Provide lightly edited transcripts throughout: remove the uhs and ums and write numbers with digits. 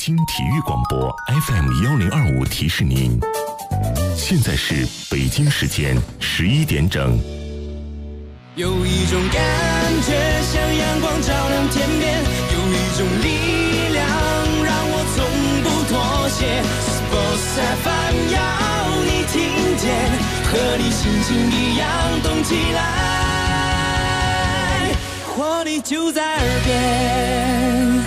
京体育广播 FM1025提示您，现在是北京时间11点整。 有一种感觉像阳光照亮天边，有一种力量让我从不妥协。Sports FM 要你听见，和你心情一样动起来，活力就在耳边。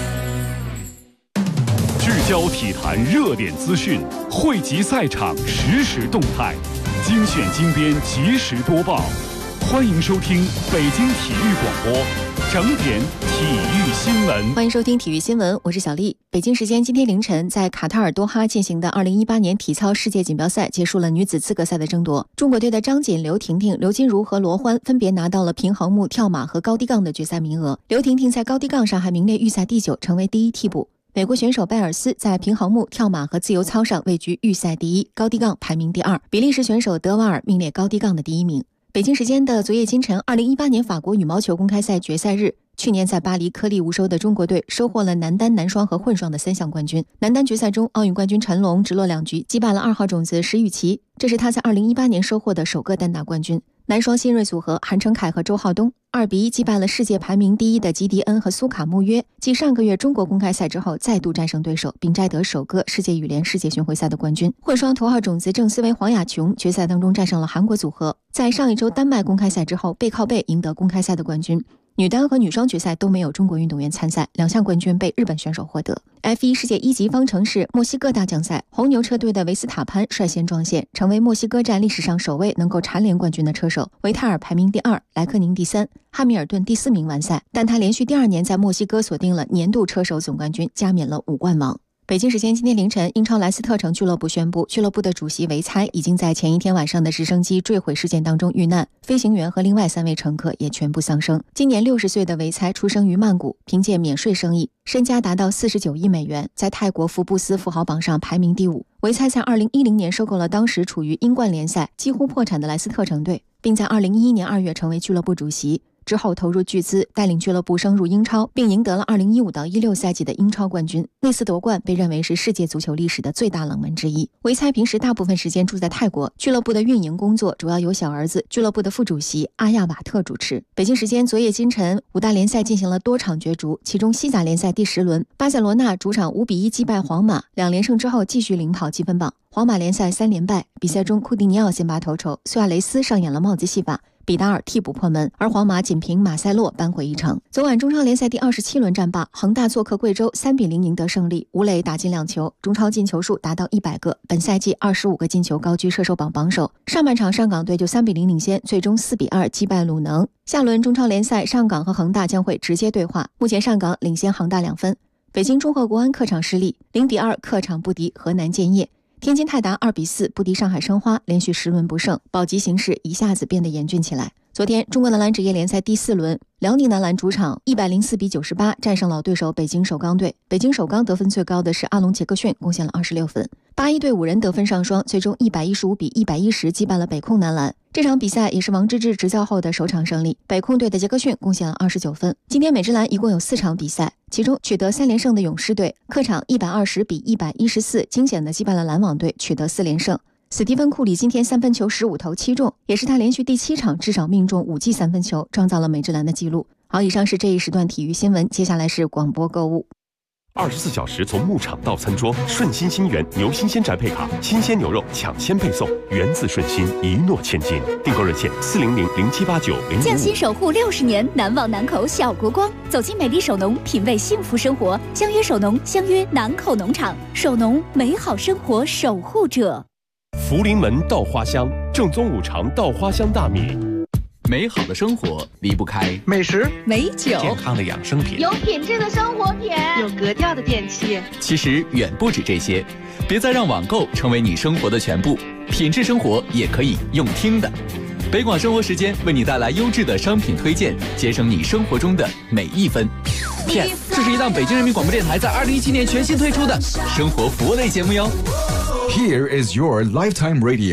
聚焦体坛热点资讯，汇集赛场实时动态，精选精编及时播报。欢迎收听北京体育广播，整点体育新闻。 欢迎收听体育新闻，我是小丽。北京时间今天凌晨，在卡塔尔多哈进行的2018年体操世界锦标赛结束了女子资格赛的争夺。中国队的张锦、刘婷婷、刘金如和罗欢分别拿到了平衡木、跳马和高低杠的决赛名额。刘婷婷在高低杠上还名列预赛第9，成为第1替补。美国选手拜尔斯在平衡木、跳马和自由操上位居预赛第1，高低杠排名第2。比利时选手德瓦尔名列高低杠的第1名。北京时间的昨夜今晨，2018年法国羽毛球公开赛决赛日，去年在巴黎颗粒无收的中国队收获了男单、男双和混双的3项冠军。男单决赛中，奥运冠军陈龙直落2局击败了2号种子石宇奇，这是他在2018年收获的首个单打冠军。男双新锐组合韩成凯和周浩东2比1击败了世界排名第1的吉迪恩和苏卡穆约，继上个月中国公开赛之后再度战胜对手，并摘得首个世界羽联世界巡回赛的冠军。混双头号种子郑思维黄雅琼决赛当中战胜了韩国组合，在上一周丹麦公开赛之后背靠背赢得公开赛的冠军。女单和女双决赛都没有中国运动员参赛，2项冠军被日本选手获得。F1 世界1级方程式墨西哥大奖赛，红牛车队的维斯塔潘率先撞线，成为墨西哥站历史上首位能够蝉联冠军的车手。维泰尔排名第2，莱克宁第3，汉密尔顿第4名完赛，但他连续第2年在墨西哥锁定了年度车手总冠军，加冕了5冠王。北京时间今天凌晨，英超莱斯特城俱乐部宣布，俱乐部的主席维猜已经在前一天晚上的直升机坠毁事件当中遇难，飞行员和另外3位乘客也全部丧生。今年60岁的维猜出生于曼谷，凭借免税生意，身家达到49亿美元，在泰国福布斯富豪榜上排名第5。维猜在2010年收购了当时处于英冠联赛几乎破产的莱斯特城队，并在2011年2月成为俱乐部主席。之后投入巨资，带领俱乐部升入英超，并赢得了2015到16赛季的英超冠军。那次夺冠被认为是世界足球历史的最大冷门之一。维猜平时大部分时间住在泰国，俱乐部的运营工作主要由小儿子俱乐部的副主席阿亚瓦特主持。北京时间昨夜今晨，5大联赛进行了多场角逐，其中西甲联赛第10轮，巴塞罗那主场5比1击败皇马，2连胜之后继续领跑积分榜。皇马联赛3连败，比赛中库蒂尼奥先拔头筹，苏亚雷斯上演了帽子戏法，比达尔替补破门，而皇马仅凭马塞洛扳回一城。昨晚中超联赛第27轮战罢，恒大做客贵州3比0赢得胜利，吴磊打进2球，中超进球数达到100个，本赛季25个进球，高居射手榜榜首。上半场上港队就3比0领先，最终4比2击败鲁能。下轮中超联赛，上港和恒大将会直接对话，目前上港领先恒大2分。北京中赫国安客场失利，0比2客场不敌河南建业。天津泰达2比4不敌上海申花，连续10轮不胜，保级形势一下子变得严峻起来。昨天，中国男篮职业联赛第4轮，辽宁男篮主场104比98战胜老对手北京首钢队。北京首钢得分最高的是阿隆杰克逊，贡献了26分。81对5人得分上双，最终115比110击败了北控男篮。这场比赛也是王治郅执教后的首场胜利，北控队的杰克逊贡献了29分。今天美职篮一共有4场比赛，其中取得3连胜的勇士队客场120比114惊险地击败了篮网队，取得4连胜。斯蒂芬·库里今天3分球15投7中，也是他连续第7场至少命中5记3分球，创造了美职篮的纪录。好，以上是这一时段体育新闻，接下来是广播购物。 24小时从牧场到餐桌，顺心新源牛新鲜宅配卡，新鲜牛肉抢先配送，源自顺心，一诺千金。订购热线400078900。 匠心守护60年，难忘南口小国光。走进美丽首农，品味幸福生活。相约首农，相约南口农场。首农，美好生活守护者。 福临门稻花香，正宗五常稻花香大米。 美好的生活离不开美食、 美酒、 健康的养生品， 有品质的生活品， 有格调的电器。 其实远不止这些，别再让网购成为你生活的全部，品质生活也可以用听的。北广生活时间为你带来优质的商品推荐，节省你生活中的每一分。Yes， 这是一档北京人民广播电台在2017年全新推出的生活服务类节目哟。 Here is your lifetime radio。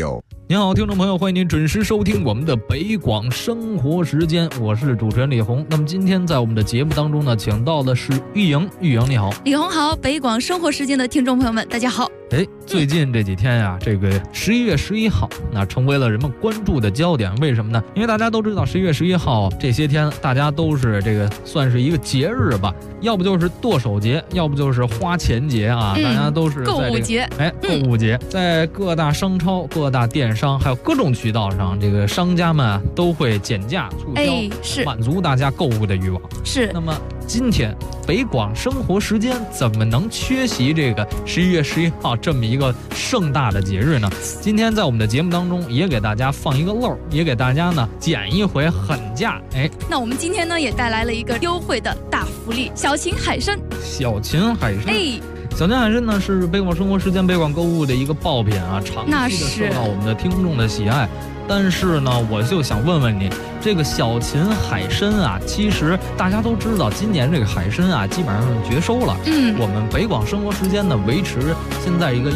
您好，听众朋友，欢迎您准时收听我们的北广生活时间，我是主持人李红。那么今天在我们的节目当中呢，请到的是玉莹，玉莹你好。 李红好，北广生活时间的听众朋友们，大家好。 最近这几天呀，这个11月11号，那成为了人们关注的焦点。为什么呢？因为大家都知道11月11号这些天，大家都是这个算是一个节日吧，要不就是剁手节，要不就是花钱节啊，大家都是在、这个、 购物节。 购物节，在各大商超、各大电商，还有各种渠道上，这个商家们都会减价促销， 是满足大家购物的欲望。 是。 那么今天北广生活时间怎么能缺席这个11月11号这么一个盛大的节日呢？今天在我们的节目当中也给大家放一个漏，也给大家呢捡一回狠价。 那我们今天呢也带来了一个优惠的大福利，小秦海参。 小秦海参。小秦海参呢是北广生活时间、北广购物的一个爆品啊，长期的受到我们的听众的喜爱。但是呢，我就想问问你，这个小秦海参啊，其实大家都知道，今年这个海参啊，基本上绝收了。我们北广生活时间呢，维持现在一个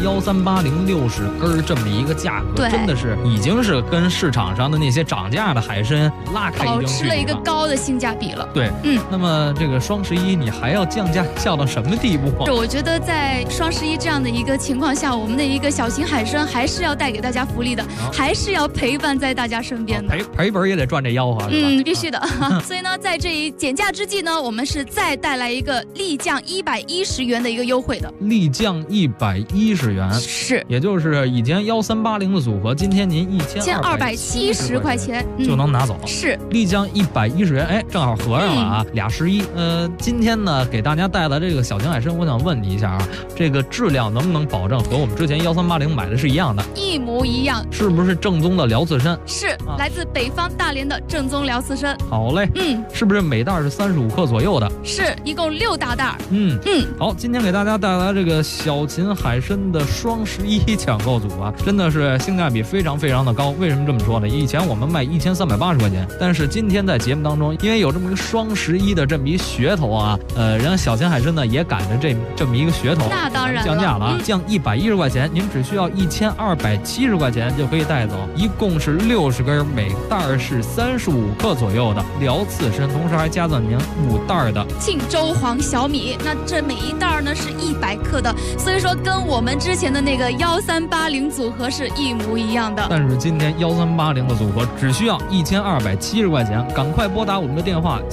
13806根这么一个价格，真的是已经是跟市场上的那些涨价的海参拉开一定距离了，保持了一个高的性价比了。 对，那么这个双11你还要降价降到什么地步？ 我觉得在双11这样的一个情况下，我们的一个小秦海参还是要带给大家福利的，还是要陪伴在大家身边的， 赔本也得赚这吆喝，是吧？ 必须的。所以呢，在这一减价之际呢，我们是再带来一个立降110元的一个优惠的， 立降110元， 是， 也就是以前1380的组合，今天您 1270块钱就能拿走， 是立降110元，正好合上了啊，俩11。今天呢，给大家带来这个小秦海参，我想问你一下啊，这个质量能不能保证和我们之前1380买的是一样的？ 一模一样， 是不是正宗的辽刺参？ 是，来自北方大连的正宗辽刺参。 好嘞，是不是每袋是35克左右的？ 是，一共6大袋。 好，今天给大家带来这个小秦海参的双11抢购组啊，真的是性价比非常非常的高。为什么这么说呢？以前我们卖1380块钱，但是今天在节目当中，因为有这么一个双11的这么一噱头啊，人家小秦海参呢也赶着这么一个噱头， 那当然降价了啊，降110块钱，您只需要1270块钱就可以带走，一共是60根，每袋是35克左右的辽刺参，同时还加赠您5袋的庆州黄小米。那这每一袋呢是100克的，所以说跟我们之前的那个1380组合是一模一样的。 但是今天1380的组合只需要1270块钱，赶快拨打我们的电话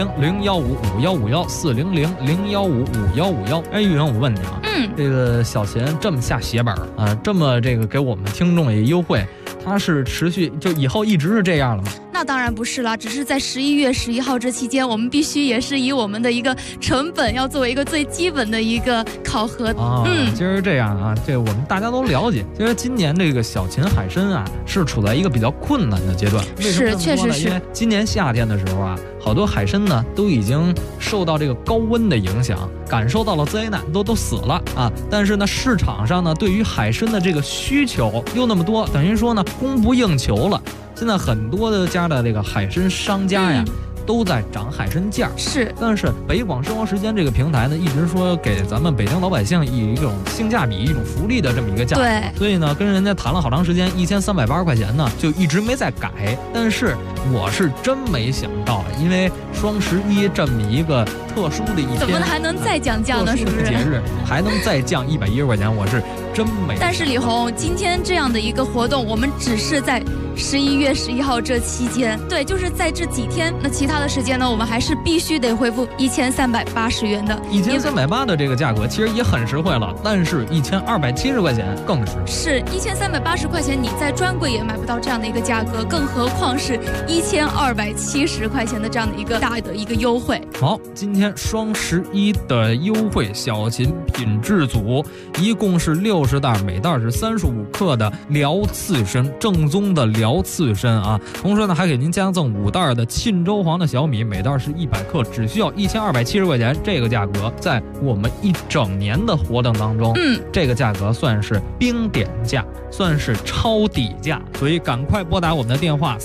400-015-5151，400-015-5151。玉莹，我问你啊，这个小秦这么下血本啊，这么这个给我们听众也优惠，它是持续就以后一直是这样了吗？ 那当然不是了，只是在11月11号这期间，我们必须也是以我们的一个成本要作为一个最基本的一个考核。 其实这样啊，这我们大家都了解。其实今年这个小秦海参啊，是处在一个比较困难的阶段。为什么这么说呢？ 确实是， 因为今年夏天的时候啊，好多海参呢都已经受到这个高温的影响，感受到了灾难，都死了啊。但是呢，市场上呢对于海参的这个需求又那么多，等于说呢供不应求了。现在很多的家的这个海参商家呀，都在涨海参价。 是， 但是北广生活时间这个平台呢，一直说给咱们北京老百姓以一种性价比、一种福利的这么一个价格。 对， 所以呢，跟人家谈了好长时间，1380块钱呢，就一直没再改。但是我是真没想到，因为双11这么一个特殊的一天， 怎么还能再降价呢？是不是？ 节日还能再降110块钱，我是真没。 但是李红，今天这样的一个活动，我们只是在11月11号这期间，对，就是在这几天。那其他的时间呢，我们还是必须得恢复1380元的。 1380的这个价格其实也很实惠了，但是1270块钱更是 1380块钱，你在专柜也买不到这样的一个价格，更何况是1270块钱的这样的一个大的一个优惠。 好，今天双11的优惠小秦品质组，一共是60袋，每袋是35克的辽刺参，正宗的辽刺参啊。同时呢，还给您加赠5袋的沁州黄的小米，每袋是100克，只需要1270块钱。这个价格在我们一整年的活动当中，这个价格算是冰点价，算是超底价，所以赶快拨打我们的电话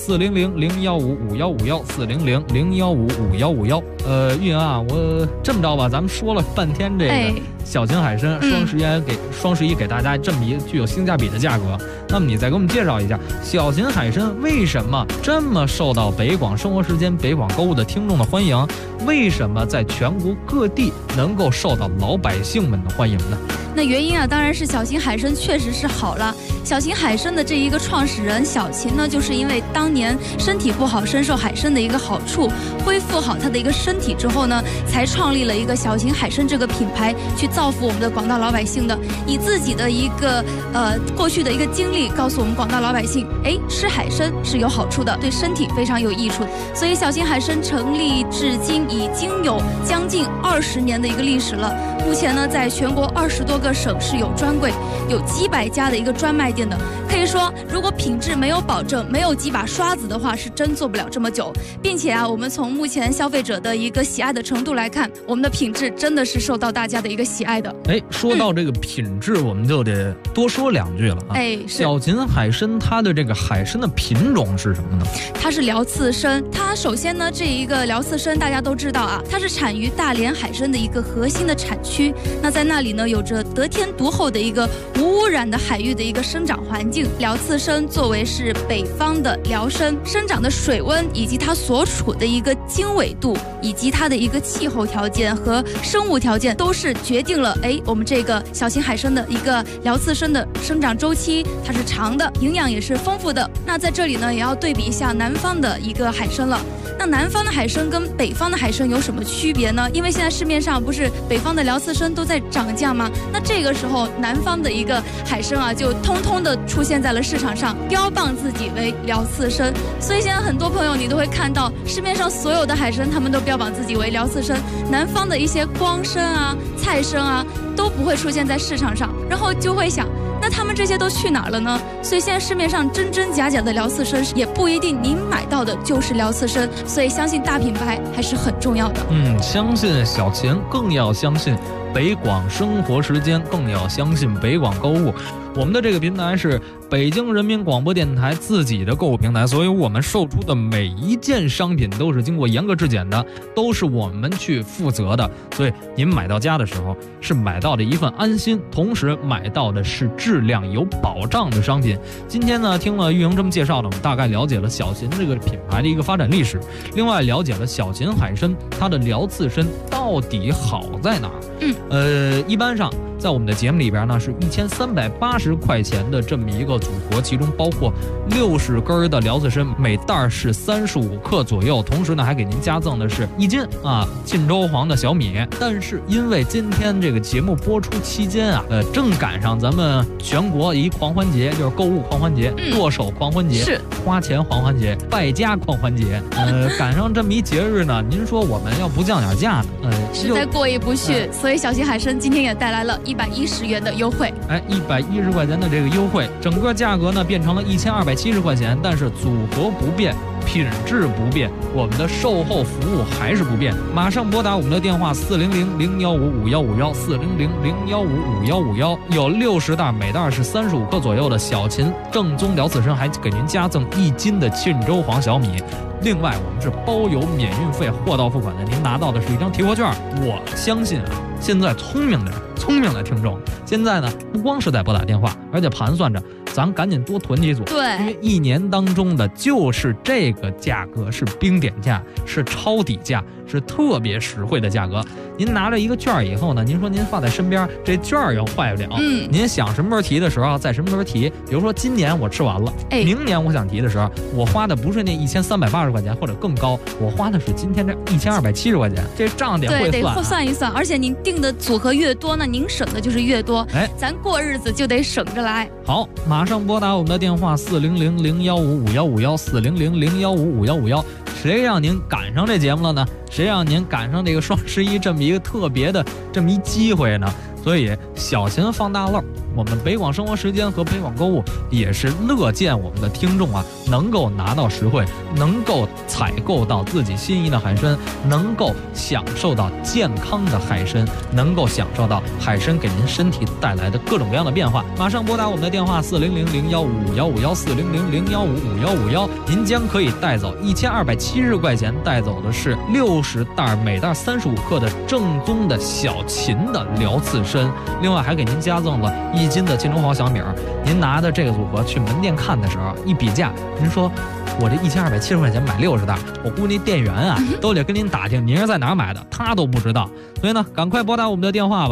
400-015-5151，400-015-5151。运营啊，我这么着吧，咱们说了半天这个小秦海参，双十一给大家这么一具有性价比的价格，那么你再给我们介绍一下小秦海参为什么这么受到北广生活时间、北广购物的听众的欢迎？为什么在全国各地能够受到老百姓们的欢迎呢？ 那原因啊，当然是小秦海参确实是好了。小秦海参的这一个创始人小秦呢，就是因为当年身体不好，深受海参的一个好处，恢复好他的一个身体之后呢，才创立了一个小秦海参这个品牌，去造福我们的广大老百姓的。以自己的一个过去的一个经历，告诉我们广大老百姓，吃海参是有好处的，对身体非常有益处。所以小秦海参成立至今已经有将近20年的一个历史了。目前呢，在全国20多个省市有专柜，有几百家的一个专卖店的。可以说，如果品质没有保证，没有几把刷子的话，是真做不了这么久。并且啊，我们从目前消费者的一个喜爱的程度来看，我们的品质真的是受到大家的一个喜爱的。 说到这个品质，我们就得多说2句了啊。小秦海参它的这个海参的品种是什么呢？ 它是辽刺参。它首先呢，这一个辽刺参大家都知道啊，它是产于大连海参的一个核心的产区。那在那里呢，有着得天独厚的一个无污染的海域的一个生长环境。辽刺参作为是北方的辽参，生长的水温以及它所处的一个经纬度，以及它的一个气候条件和生物条件，都是决定了我们这个小秦海参的一个辽刺参的生长周期，它是长的，营养也是丰富的。那在这里呢，也要对比一下南方的一个海参了。那南方的海参跟北方的海参有什么区别呢？因为现在市面上不是北方的辽刺参都在涨价吗？那这个时候南方的一个海参啊，就通通的出现在了市场上，标榜自己为辽刺参。所以现在很多朋友你都会看到市面上所有的海参，他们都标榜自己为辽刺参，南方的一些光参啊、菜参啊都不会出现在市场上，然后就会想，那他们这些都去哪儿了呢？所以现在市面上真真假假的辽刺参也不一定您买到的就是辽刺参，所以相信大品牌还是很重要的。 相信小秦，更要相信北广生活时间，更要相信北广购物。我们的这个平台是北京人民广播电台自己的购物平台，所以我们售出的每一件商品都是经过严格质检的，都是我们去负责的。所以您买到家的时候是买到的一份安心，同时买到的是质量有保障的商品。今天呢，听了玉莹这么介绍呢，我们大概了解了小秦这个品牌的一个发展历史，另外了解了小秦海参它的辽刺参到底好在哪儿。一般上在我们的节目里边呢，是1380块钱的这么一个组合，其中包括60根的辽刺参，每袋是35克左右，同时呢还给您加赠的是1斤沁州黄的小米。但是因为今天这个节目播出期间啊，正赶上咱们全国一狂欢节，就是购物狂欢节、剁手狂欢节、 是花钱狂欢节、败家狂欢节，赶上这么一节日呢，您说我们要不降点价呢？ 实在过意不去，所以小秦海参今天也带来了110元的优惠 ，110块钱的这个优惠，整个价格呢变成了1270块钱，但是组合不变，品质不变，我们的售后服务还是不变。马上拨打我们的电话400-015-5151，400-015-5151，有60袋，每袋是35克左右的小秦正宗辽刺参，还给您加赠1斤的沁州黄小米。另外我们是包邮免运费，货到付款的，您拿到的是一张提货券。我相信啊，现在聪明的听众现在呢，不光是在拨打电话，而且盘算着咱赶紧多囤几组， 对， 因为一年当中的就是这个价格是冰点价，是超底价，是特别实惠的价格。您拿着一个券以后呢，您说您放在身边，这券又坏不了。您想什么时候提的时候，在什么时候提。比如说今年我吃完了，明年我想提的时候，我花的不是那1380块钱或者更高，我花的是今天这1270块钱，这账得会算， 得算一算。而且您定的组合越多，那您省的就是越多。咱过日子就得省着来。 好，马上拨打我们的电话400-015-5151，400-015-5151。谁让您赶上这节目了呢？谁让您赶上这个双11这么一个特别的这么一机会呢？所以小秦放大漏， 我们北广生活时间和北广购物也是乐见我们的听众啊能够拿到实惠，能够采购到自己心仪的海参，能够享受到健康的海参，能够享受到海参给您身体带来的各种各样的变化。马上拨打我们的电话400-015-5151，400-015-5151，您将可以带走1270块钱，带走的是60袋，每袋35克的正宗的小秦的辽刺参，另外还给您加赠了1斤的金中黄小米。您拿的这个组合去门店看的时候一比价，您说我这1270块钱买60袋，我估计店员啊都得跟您打听您是在哪儿买的，他都不知道。所以呢，赶快拨打我们的电话吧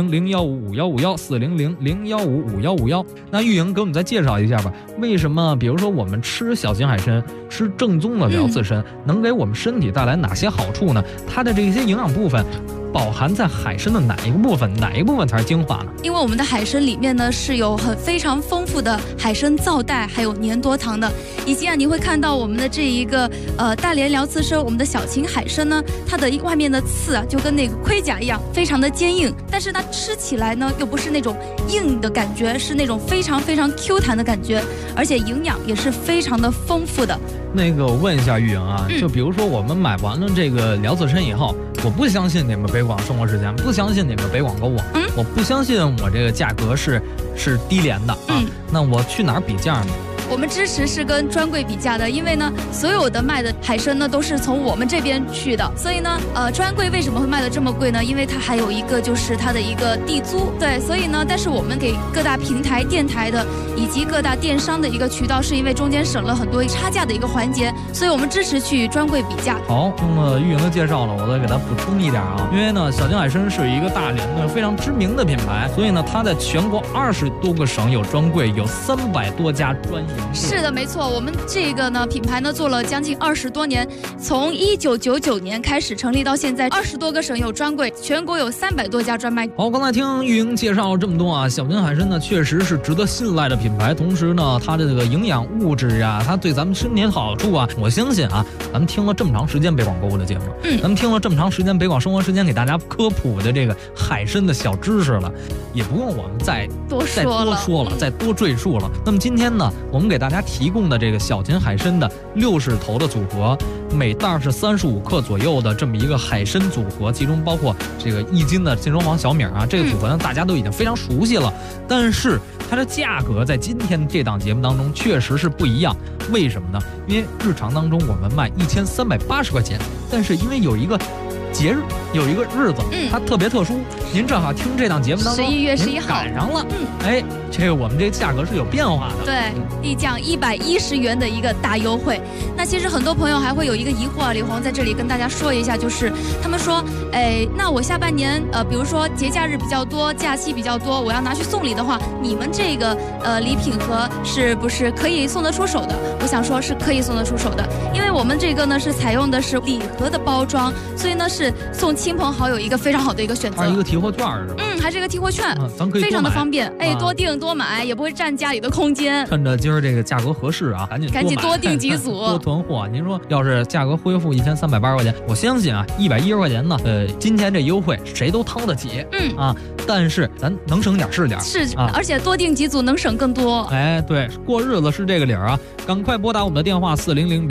，400-015-5151，400-015-5151。那玉莹给我们再介绍一下吧，为什么比如说我们吃小秦海参，吃正宗的辽刺参，能给我们身体带来哪些好处呢？它的这些营养部分饱含在海参的哪一个部分？哪一个部分才是精华呢？ 因为我们的海参里面呢是有非常丰富的海参皂带，还有粘多糖的，以及你会看到我们的这一个大连辽刺参，我们的小秦海参呢，它的外面的刺啊就跟那个盔甲一样，非常的坚硬，但是它吃起来呢又不是那种硬的感觉，是那种非常非常 Q 弹的感觉，而且营养也是非常的丰富的。 那个我问一下玉莹啊，就比如说我们买完了这个辽刺参以后，我不相信你们北广生活时间，不相信你们北广购物，我不相信我这个价格是低廉的啊，那我去哪儿比价呢？ 我们支持是跟专柜比价的，因为呢，所有的卖的海参呢都是从我们这边去的，所以呢，专柜为什么会卖的这么贵呢？因为它还有一个就是它的一个地租，对，所以呢，但是我们给各大平台、电台的以及各大电商的一个渠道，是因为中间省了很多差价的一个环节，所以我们支持去专柜比价。 好，那么玉莹的介绍了，我再给它补充一点啊，因为呢，小秦海参是一个大连的非常知名的品牌，所以呢，它在全国20多个省有专柜，有300多家专营。 是的，没错，我们这个呢品牌呢做了将近20多年，从1999年开始成立到现在，20多个省有专柜，全国有300多家专卖。 好，刚才听玉莹介绍了这么多啊，小秦海参呢确实是值得信赖的品牌，同时呢，它的这个营养物质啊，它对咱们身体的好处啊，我相信啊，咱们听了这么长时间北广购物的节目，咱们听了这么长时间北广生活时间给大家科普的这个海参的小知识了，也不用我们再多说了，再多赘述了。那么今天呢，我们给大家提供的这个小秦海参的60头的组合，每袋是35克左右的这么一个海参组合，其中包括这个1斤的金中黄小米啊，这个组合呢大家都已经非常熟悉了，但是它的价格在今天这档节目当中确实是不一样。为什么呢？因为日常当中我们卖1380块钱，但是因为有一个节日，有一个日子，它特别特殊，您正好听这档节目当中 11月11号赶上了，哎，这个我们这价格是有变化的， 对，立降110元的一个大优惠。那其实很多朋友还会有一个疑惑啊，李红在这里跟大家说一下，就是他们说，哎，那我下半年比如说节假日比较多，假期比较多，我要拿去送礼的话，你们这个礼品盒是不是可以送得出手的？我想说是可以送得出手的，因为我们这个呢是采用的是礼盒的包装，所以呢是送亲朋好友一个非常好的一个选择。 还是一个提货券是吧？ 还是一个提货券， 咱可以非常的方便，哎，多订多买，也不会占家里的空间。 趁着今儿这个价格合适啊，赶紧多订几组， 多囤货。您说要是价格恢复1380块钱，我相信啊，110块钱呢，今天这优惠谁都掏得起，但是咱能省点是点， 而且多订几组能省更多。 哎，对，过日子是这个理儿啊，赶快拨打我们的电话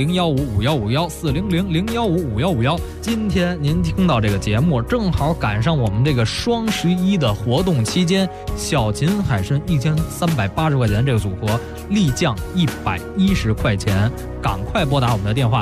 400-015-5151，400-015-5151。今天您听到这个节目，正好赶上我们这个双11的活动期间，小秦海参1380块钱这个组合立降110块钱，赶快拨打我们的电话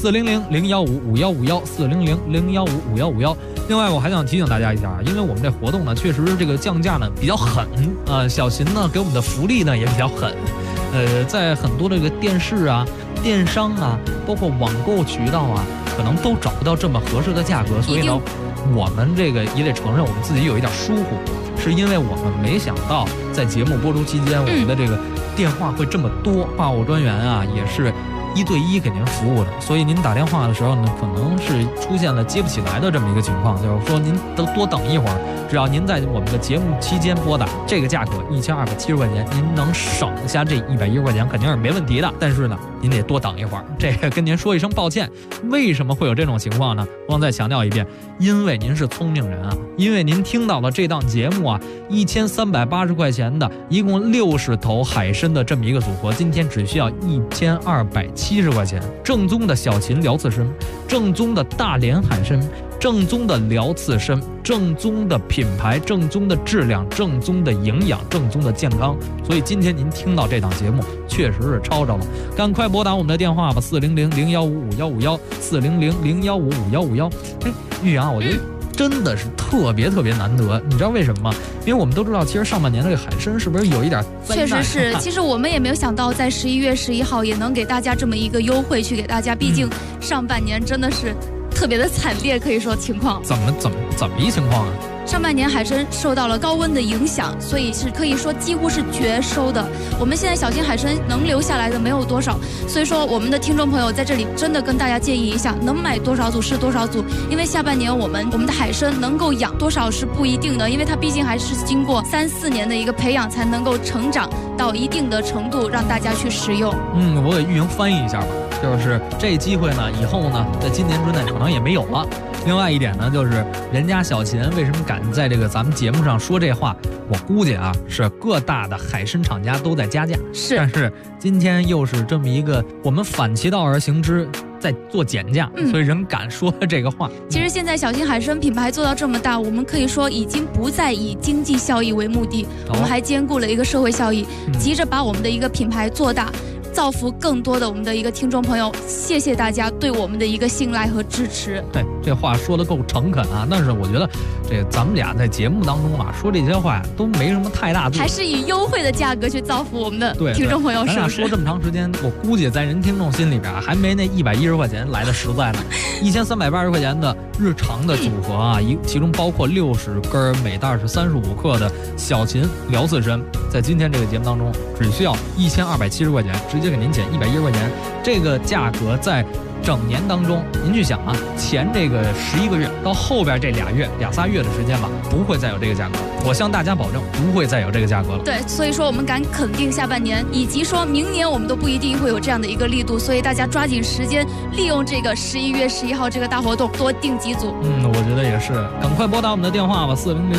400-015-5151，400-015-5151。另外我还想提醒大家一下，因为我们这活动呢确实这个降价呢比较狠，小秦呢给我们的福利呢也比较狠，在很多这个电视啊、电商啊，包括网购渠道啊，可能都找不到这么合适的价格，所以呢我们这个也得承认我们自己有一点疏忽，是因为我们没想到在节目播出期间我们的这个电话会这么多，话务专员啊也是 1对1给您服务的，所以您打电话的时候呢，可能是出现了接不起来的这么一个情况，就是说您多等一会儿，只要您在我们的节目期间拨打，这个价格1270块钱，您能省下这110块钱肯定是没问题的。但是呢，您得多等一会儿，这个跟您说一声抱歉。为什么会有这种情况呢？我再强调一遍，因为您是聪明人啊，因为您听到了这档节目啊，1380块钱的，一共60头海参的这么一个组合，今天只需要1270块钱，正宗的小秦辽刺参，正宗的大连海参，正宗的辽刺参，正宗的品牌，正宗的质量，正宗的营养，正宗的健康。所以今天您听到这档节目确实是抄着了，赶快拨打我们的电话吧，400-0155-151，400-0155-151。玉阳，我觉得真的是特别难得，你知道为什么吗？因为我们都知道，其实上半年这个海参是不是有一点灾难？ 确实是，其实我们也没有想到，在11月11号也能给大家这么一个优惠去给大家，毕竟上半年真的是特别的惨烈，可以说情况。 怎么一情况啊？ 上半年海参受到了高温的影响，所以是可以说几乎是绝收的。我们现在小型海参能留下来的没有多少，所以说我们的听众朋友在这里真的跟大家建议一下，能买多少组是多少组，因为下半年我们的海参能够养多少是不一定的，因为它毕竟还是经过3-4年的一个培养才能够成长到一定的程度，让大家去食用。 我给玉莹翻译一下吧，就是这机会呢，以后呢，在今年之内可能也没有了。另外一点呢，就是人家小秦为什么敢在这个咱们节目上说这话，我估计啊，是各大的海参厂家都在加价。 是， 但是今天又是这么一个我们反其道而行之，在做减价，所以人敢说这个话。 其实现在小型海参品牌做到这么大，我们可以说已经不再以经济效益为目的，我们还兼顾了一个社会效益，急着把我们的一个品牌做大，造福更多的我们的一个听众朋友。谢谢大家对我们的一个信赖和支持。 对，这话说得够诚恳啊！但是我觉得这咱们俩在节目当中啊说这些话都没什么太大度， 还是以优惠的价格去造福我们的听众朋友。 咱俩说这么长时间，我估计在人听众心里边还没那110块钱来的实在呢。1380块钱的日常的组合啊，其中包括60根，每袋是35克的小秦辽刺参，在今天这个节目当中只需要1270块钱，直接给您减110块钱。这个价格在整年当中，您去想啊，前这个11个月到后边这2三月的时间吧，不会再有这个价格。我向大家保证，不会再有这个价格了。 对，所以说我们敢肯定下半年，以及说明年我们都不一定会有这样的一个力度，所以大家抓紧时间，利用这个11月11号这个大活动，多订几组。 我觉得也是，赶快拨打我们的电话吧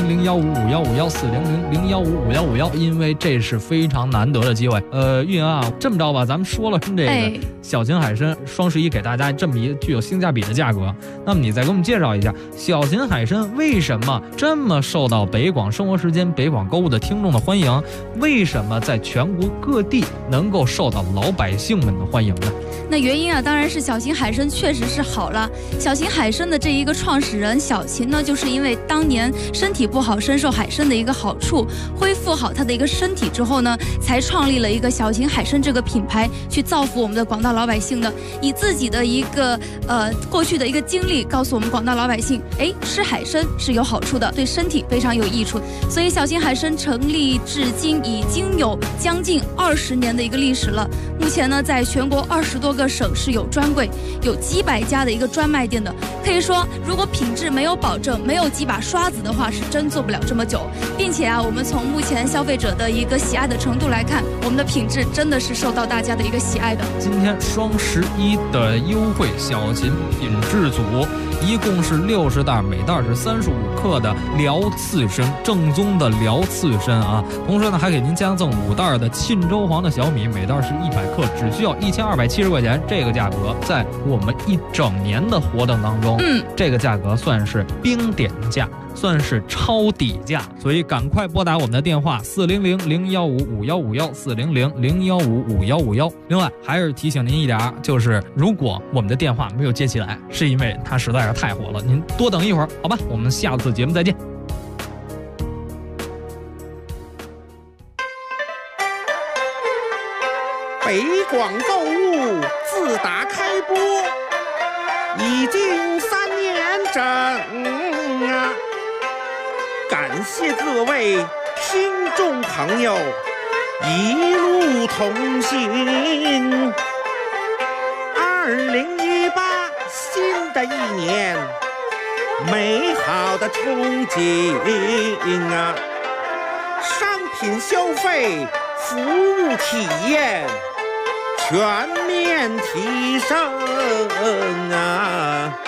，400-0155-151，400-0155-151，因为这是非常难得的机会。玉莹啊，这么着吧，咱们说了这个小秦海参双11给大家这么一个具有性价比的价格，那么你再给我们介绍一下小秦海参为什么这么受到北广生活时间、北广购物的听众的欢迎？为什么在全国各地能够受到老百姓们的欢迎呢？ 那原因啊，当然是小秦海参确实是好了。小秦海参的这一个创始人小秦呢，就是因为当年身体不好，深受海参的一个好处，恢复好他的一个身体之后呢，才创立了一个小秦海参这个品牌，去造福我们的广大老百姓的。以自己的一个过去的一个经历，告诉我们广大老百姓，吃海参是有好处的，对身体非常有益处。所以小秦海参成立至今已经有将近20年的一个历史了。目前呢，在全国20多个省市有专柜，有几百家的一个专卖店的。可以说，如果品质没有保证，没有几把刷子的话，是真做不了这么久。并且啊，我们从目前消费者的一个喜爱的程度来看，我们的品质真的是受到大家的一个喜爱的。 今天双11的优惠小秦品质组，一共是60袋，每袋是35克的辽刺参，正宗的辽刺参啊。同时呢，还给您加赠5袋的沁州黄的小米，每袋是100克，只需要1270块钱。这个价格在我们一整年的活动当中，这个价格算是冰点价，算是超底价，所以赶快拨打我们的电话400-0155-151，400-0155-151。另外还是提醒您一点，就是如果我们的电话没有接起来，是因为它实在是太火了，您多等一会儿，好吧？我们下次节目再见。 北广购物自打开播已经3年整啊！感谢各位听众朋友一路同行， 2018新的一年，美好的憧憬啊！商品消费、服务体验全面提升啊！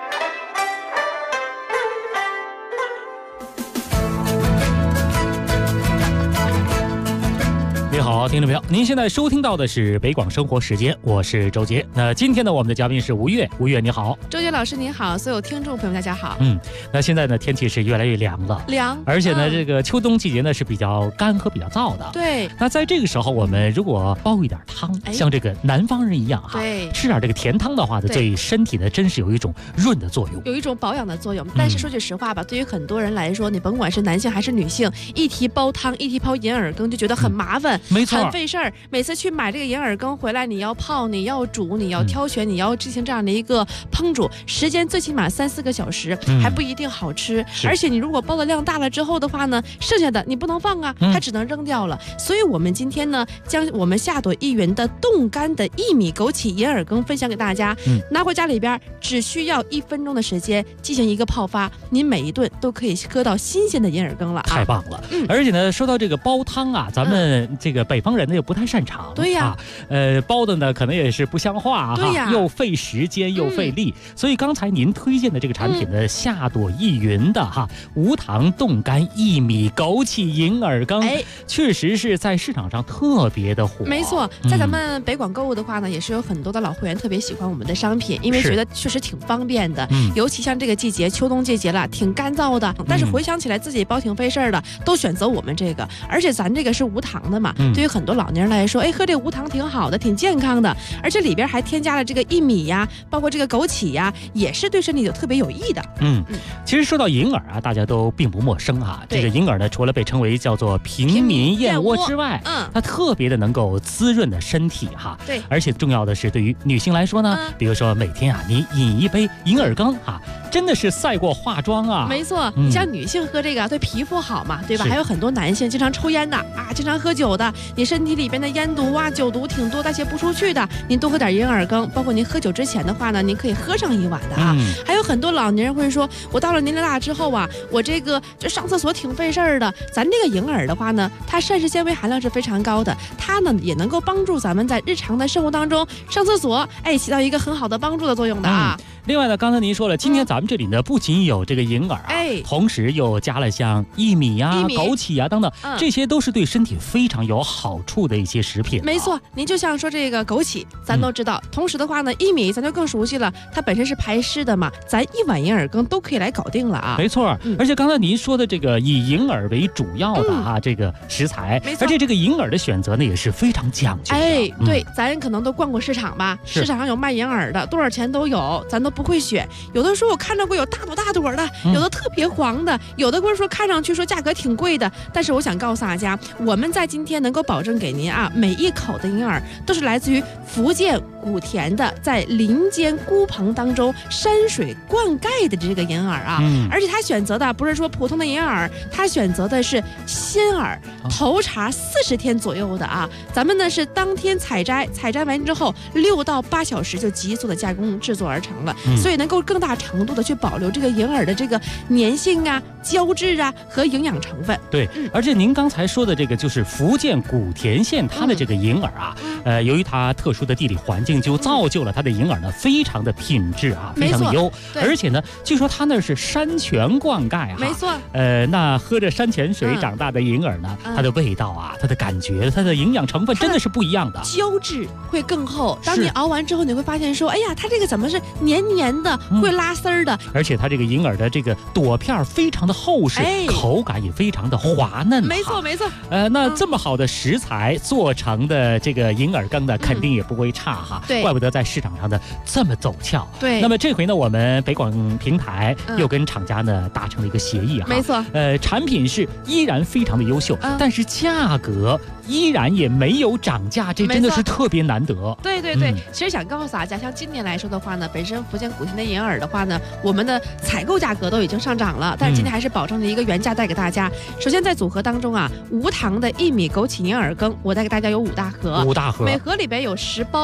你好，听众朋友，您现在收听到的是北广生活时间，我是周杰。那今天呢，我们的嘉宾是吴越，吴越你好。 周杰老师您好，所有听众朋友大家好。 那现在呢，天气是越来越凉了，而且呢，这个秋冬季节呢是比较干和比较燥的。 对。 那在这个时候，我们如果煲一点汤，像这个南方人一样哈，吃点这个甜汤的话呢，对身体呢真是有一种润的作用， 有一种保养的作用。但是说句实话吧，对于很多人来说，你甭管是男性还是女性，一提煲汤，一提泡银耳羹，就觉得很麻烦。 没错， 很费事儿。每次去买这个银耳羹回来，你要泡，你要煮，你要挑选，你要进行这样的一个烹煮，时间最起码3-4个小时，还不一定好吃。而且你如果煲的量大了之后的话呢，剩下的你不能放啊，它只能扔掉了。所以我们今天呢，将我们夏朵一元的冻干的薏米枸杞银耳羹分享给大家。拿回家里边只需要1分钟的时间进行一个泡发，您每一顿都可以喝到新鲜的银耳羹了。 太棒了！而且呢，说到这个煲汤啊，咱们这个北方人呢又不太擅长， 对呀， 煲的呢可能也是不像话对呀， 又费时间又费力。所以刚才您推荐的这个产品呢，夏朵一云的无糖冻干薏米枸杞银耳羹，确实是在市场上特别的火。 没错，在咱们北广购物的话呢，也是有很多的老会员特别喜欢我们的商品，因为觉得确实挺方便的。尤其像这个季节，秋冬季节了，挺干燥的，但是回想起来自己煲挺费事儿的，都选择我们这个。而且咱这个是无糖的嘛，对于很多老年人来说，喝这个无糖挺好的，挺健康的，而且里边还添加了这个薏米呀，包括这个枸杞呀，也是对身体有特别有益的。 其实说到银耳啊，大家都并不陌生哈。这个银耳呢，除了被称为叫做平民燕窝之外，它特别的能够滋润的身体哈。 对， 而且重要的是，对于女性来说呢，比如说每天啊，你饮一杯银耳羹真的是赛过化妆啊。 没错，你像女性喝这个对皮肤好嘛，对吧？还有很多男性经常抽烟的经常喝酒的，你身体里边的烟毒酒毒挺多，代谢不出去的，您多喝点银耳羹。包括您喝酒之前的话呢，您可以喝上1碗的还有很多老年人会说，我到了年龄大之后我这上厕所挺费事儿的。咱这个银耳的话呢，它膳食纤维含量是非常高的，它呢也能够帮助咱们在日常的生活当中上厕所，起到一个很好的帮助的作用的另外呢，刚才您说了，今天咱们这里呢不仅有这个银耳同时又加了像薏米枸杞等等，这些都是对身体非常有好处的一些食品。 没错，您就像说这个枸杞，咱都知道。同时的话呢，薏米咱就更熟悉了，它本身是排湿的嘛，咱1碗银耳羹都可以来搞定了没错，而且刚才您说的这个以银耳为主要的这个食材，而且这个银耳的选择呢也是非常讲究的。 对，咱可能都逛过市场吧，市场上有卖银耳的，多少钱都有，咱都不会选。有的时候我看到过有大朵的，有的特别黄的，有的说看上去说价格挺贵的。但是我想告诉大家，我们在今天能够保证给您每一口的银耳都是来自于福建古田的，在林间菇棚当中山水灌溉的这个银耳而且他选择的不是说普通的银耳，他选择的是鲜耳，头茬40天左右的咱们呢是当天采摘完之后6到8小时就急速的加工制作而成了，所以能够更大程度的去保留这个银耳的这个粘性胶质和营养成分。 对，而且您刚才说的这个就是福建古田县它的这个银耳由于它特殊的地理环境，就造就了它的银耳呢非常的品质非常的优。而且呢，据说它那是山泉灌溉没错。 那喝着山泉水长大的银耳呢，它的味道它的感觉，它的营养成分真的是不一样的， 胶质会更厚。当你熬完之后，你会发现说，哎呀，它这个怎么是黏黏的，会拉丝儿的。 而且它这个银耳的这个朵片非常的厚实，口感也非常的滑嫩。 没错。 那这么好的食材做成的这个银耳羹呢，肯定也不会差对， 怪不得在市场上的这么走俏。 对。 那么这回呢，我们北广平台又跟厂家呢达成了一个协议没错。 产品是依然非常的优秀，但是价格依然也没有涨价，这真的是特别难得。 对，其实想告诉大家，像今年来说的话呢，本身福建古田的银耳的话呢，我们的采购价格都已经上涨了，但是今天还是保证了一个原价带给大家。首先在组合当中无糖的薏米枸杞银耳羹，我带给大家有5大盒， 每盒里边有10包， 这就是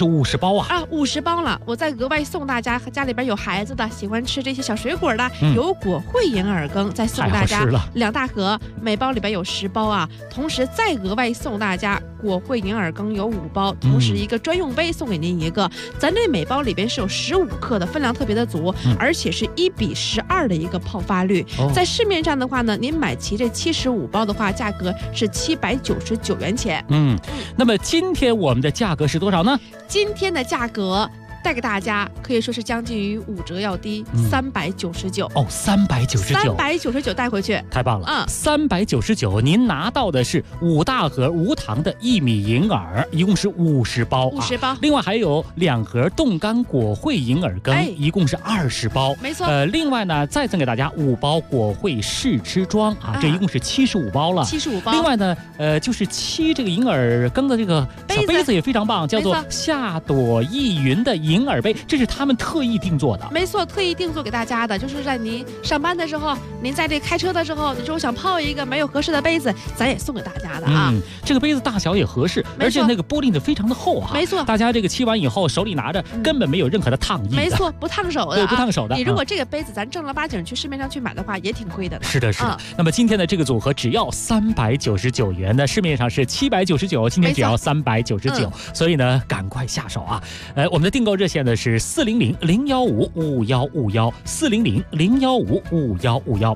50包啊 ！50包了，我再额外送大家，家里边有孩子的，喜欢吃这些小水果的，有果惠银耳羹，再送大家2大盒，每包里边有10包啊。同时再额外送大家果惠银耳羹有5包，同时一个专用杯送给您一个。咱这每包里边是有15克的，分量特别的足，而且是1:12的一个泡发率。在市面上的话呢，您买齐这75包的话，价格是799元钱。 那么今天我们的价格是多少呢？ 今天的价格带给大家可以说是将近于5折要低，399 哦，399 带回去， 太棒了！399，您拿到的是5大盒无糖的薏米银耳，一共是50包 ，50包。 另外还有2盒冻干果惠银耳羹，一共是20包， 没错。 另外呢，再赠给大家5包果惠试吃装啊，这一共是75包了 ，75包。 另外呢，就是沏这个银耳羹的这个小杯子也非常棒，叫做夏朵意云的银耳杯，这是他们特意定做的。 没错，特意定做给大家的，就是在您上班的时候，您在这开车的时候，你说我想泡一个没有合适的杯子，咱也送给大家的啊。 这个杯子大小也合适，而且那个玻璃的非常的厚啊。 没错， 大家这个沏完以后手里拿着，根本没有任何的烫意。 没错，不烫手的。 对，不烫手的。 你如果这个杯子咱正儿八经去市面上去买的话，也挺贵的。 是的，是的。那么今天的这个组合只要399元呢，市面上是799，今天只要399，所以呢，赶快下手啊！我们的订购热线呢是400-015-5151，400-015-5151。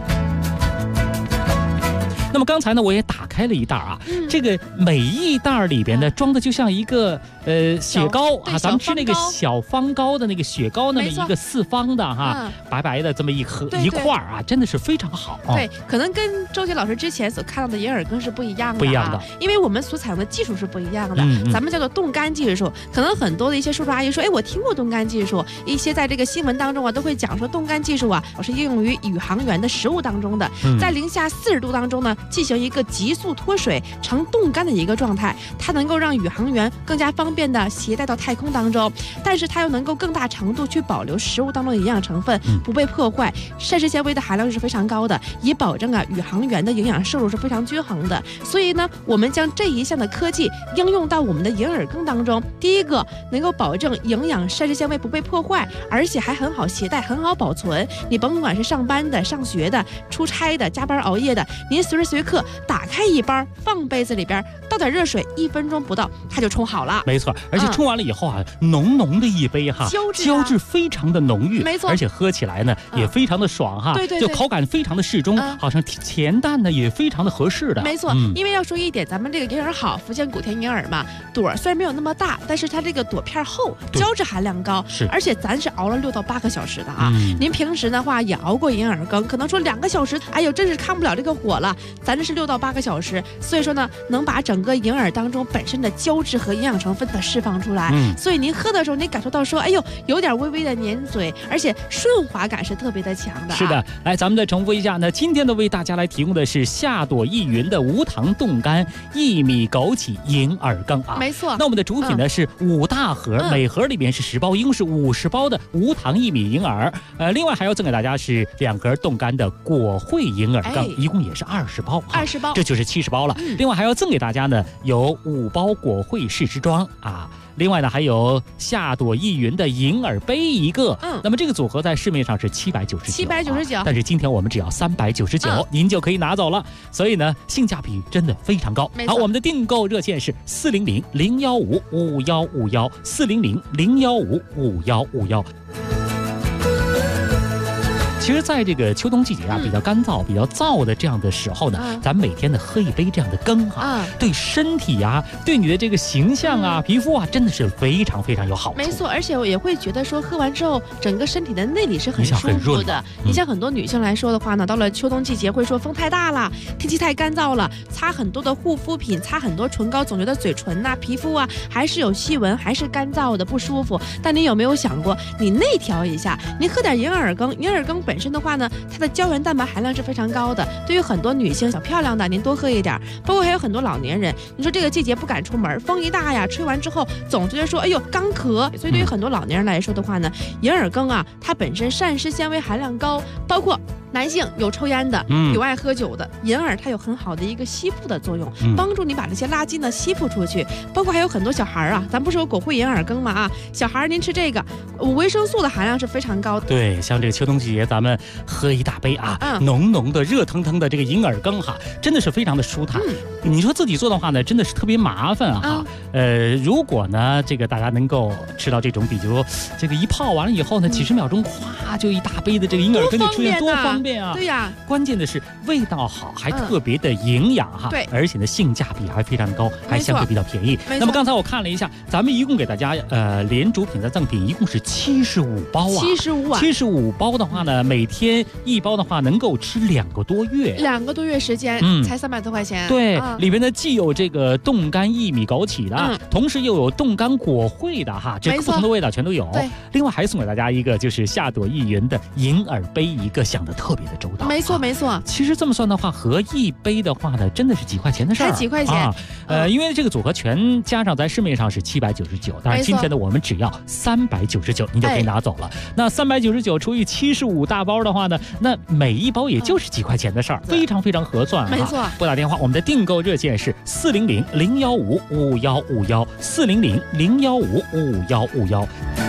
那么刚才呢，我也打开了一袋啊，这个每一袋里边呢装的就像一个雪糕啊，咱们吃那个小方糕的那个雪糕那么一个4方的哈，白白的这么一盒一块啊，真的是非常好。 对，可能跟周杰老师之前所看到的银耳羹是不一样的， 不一样的， 因为我们所采用的技术是不一样的，咱们叫做冻干技术。可能很多的一些叔叔阿姨说，哎，我听过冻干技术，一些在这个新闻当中啊都会讲说，冻干技术啊，我是应用于宇航员的食物当中的，在零下40度当中呢，进行一个急速脱水成冻干的一个状态，它能够让宇航员更加方便的携带到太空当中，但是它又能够更大程度去保留食物当中的营养成分不被破坏，膳食纤维的含量是非常高的，以保证宇航员的营养摄入是非常均衡的。所以呢，我们将这一项的科技应用到我们的银耳羹当中，第一个能够保证营养膳食纤维不被破坏，而且还很好携带，很好保存。你甭管是上班的、上学的、出差的、加班熬夜的，您随时随刻打开一包，放杯子里边，倒点热水，1分钟不到它就冲好了。 没错，而且冲完了以后啊，浓浓的一杯哈，胶质非常的浓郁， 没错， 而且喝起来呢也非常的爽哈， 对， 就口感非常的适中，好像甜淡呢也非常的合适的。 没错，因为要说一点，咱们这个银耳好，福建古田银耳嘛，朵虽然没有那么大，但是它这个朵片厚，胶质含量高，而且咱是熬了6到8个小时的啊。您平时的话也熬过银耳羹，可能说2个小时，哎呦，真是看不了这个火了。咱这是6到8个小时，所以说呢，能把整个银耳当中本身的胶质和营养成分的释放出来。所以您喝的时候，您感受到说，哎呦，有点微微的粘嘴，而且顺滑感是特别的强的。 是的，来，咱们再重复一下呢，今天的为大家来提供的是夏朵意云的无糖冻干薏米枸杞银耳羹啊。 没错。 那我们的主品呢是5大盒，每盒里边是10包，一共是50包的无糖薏米银耳。另外还要赠给大家是2盒冻干的果惠银耳羹，一共也是20包 ，20包， 这就是70包了。另外还要赠给大家呢有5包果惠试吃装啊。另外呢，还有夏朵意云的银耳杯一个，那么这个组合在市面上是799，但是今天我们只要399，您就可以拿走了。所以呢，性价比真的非常高。好，我们的订购热线是400-015-5151，400-015-5151。其实在这个秋冬季节啊，比较干燥、比较燥的这样的时候呢，咱每天呢喝一杯这样的羹啊，对身体啊，对你的这个形象啊、皮肤啊，真的是非常非常有好处。 没错，而且我也会觉得说，喝完之后，整个身体的内里是很舒服的。你像很多女性来说的话呢，到了秋冬季节会说风太大了，天气太干燥了，擦很多的护肤品，擦很多唇膏，总觉得嘴唇啊、皮肤啊还是有细纹，还是干燥的不舒服。但你有没有想过，你内调一下，你喝点银耳羹，银耳羹本身的话呢，它的胶原蛋白含量是非常高的。对于很多女性小漂亮的，您多喝一点。包括还有很多老年人，你说这个季节不敢出门，风一大呀，吹完之后总觉得说，哎呦干咳。所以对于很多老年人来说的话呢，银耳羹啊，它本身膳食纤维含量高，包括男性有抽烟的，有爱喝酒的，银耳它有很好的一个吸附的作用，帮助你把这些垃圾呢吸附出去。包括还有很多小孩啊，咱不是有果惠银耳羹吗？啊，小孩您吃这个，维生素的含量是非常高的。 对，像这个秋冬季节，咱们喝一大杯啊，浓浓的、热腾腾的这个银耳羹哈，真的是非常的舒坦。你说自己做的话呢，真的是特别麻烦啊。如果呢，这个大家能够吃到这种，比如这个一泡完了以后呢，几十秒钟，咵就一大杯的这个银耳羹就出现，多方便啊！ 对呀， 关键的是味道好，还特别的营养哈。 对， 而且呢，性价比还非常高，还相对比较便宜。那么刚才我看了一下，咱们一共给大家连主品的赠品一共是75包啊，75包的话呢，每天1包的话能够吃2个多月 ，2个多月时间，才300多块钱。 对，里边呢既有这个冻干薏米枸杞的，同时又有冻干果惠的哈，这不同的味道全都有。另外还送给大家一个就是夏朵意云的银耳杯一个，想的特别的周到。 没错没错。 其实这么算的话，合一杯的话呢，真的是几块钱的事儿， 才几块钱啊。 因为这个组合全加上在市面上是799，但是今天呢我们只要399，您就可以拿走了。那399除以75大包的话呢，那每一包也就是几块钱的事儿，非常非常合算。 没错。 拨打电话，我们的订购热线是400-015-5151，400-015-5151。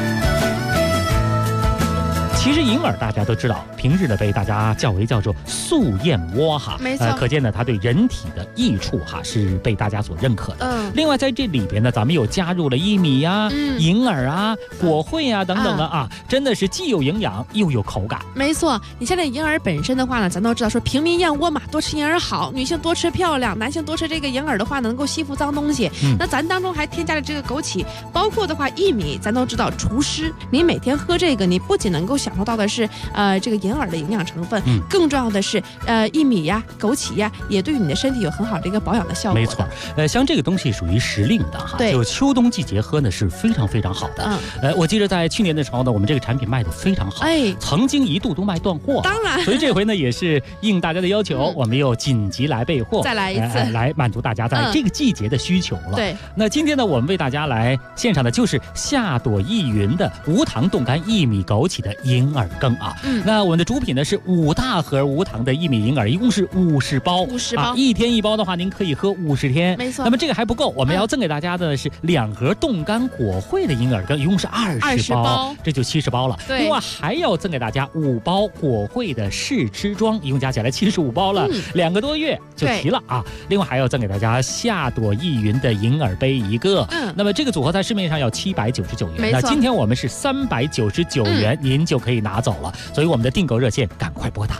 其实银耳大家都知道，平日呢被大家叫做素燕窝哈， 没错， 可见呢它对人体的益处哈是被大家所认可的。另外在这里边呢，咱们又加入了薏米呀、银耳啊、果惠啊等等的啊，真的是既有营养又有口感。 没错，你像这银耳本身的话呢，咱都知道说平民燕窝嘛，多吃银耳好，女性多吃漂亮，男性多吃这个银耳的话呢，能够吸附脏东西。那咱当中还添加了这个枸杞，包括的话薏米，咱都知道除湿，你每天喝这个，你不仅能够享受到的是这个银耳的营养成分，更重要的是薏米呀、枸杞呀，也对你的身体有很好的一个保养的效果。 没错，像这个东西属于时令的哈，就秋冬季节喝呢是非常非常好的。我记得在去年的时候呢，我们这个产品卖得非常好，曾经一度都卖断货。 当然， 所以这回呢也是应大家的要求，我们又紧急来备货， 再来一次， 来满足大家在这个季节的需求了。 对， 那今天呢，我们为大家来献上的就是夏朵意云的无糖冻干薏米枸杞的银耳羹啊。那我们的主品呢是5大盒无糖的薏米银耳，一共是50包 ，50包啊，1天1包的话，您可以喝50天。 没错。 那么这个还不够，我们要赠给大家的是2盒冻干果惠的银耳羹，一共是20包，这就70包了。另外还要赠给大家5包果惠的试吃装，一共加起来75包了，2个多月就齐了啊。另外还要赠给大家夏朵意云的银耳杯一个。那么这个组合在市面上要799元，那今天我们是399元，您就可以拿走了。所以我们的订购热线赶快拨打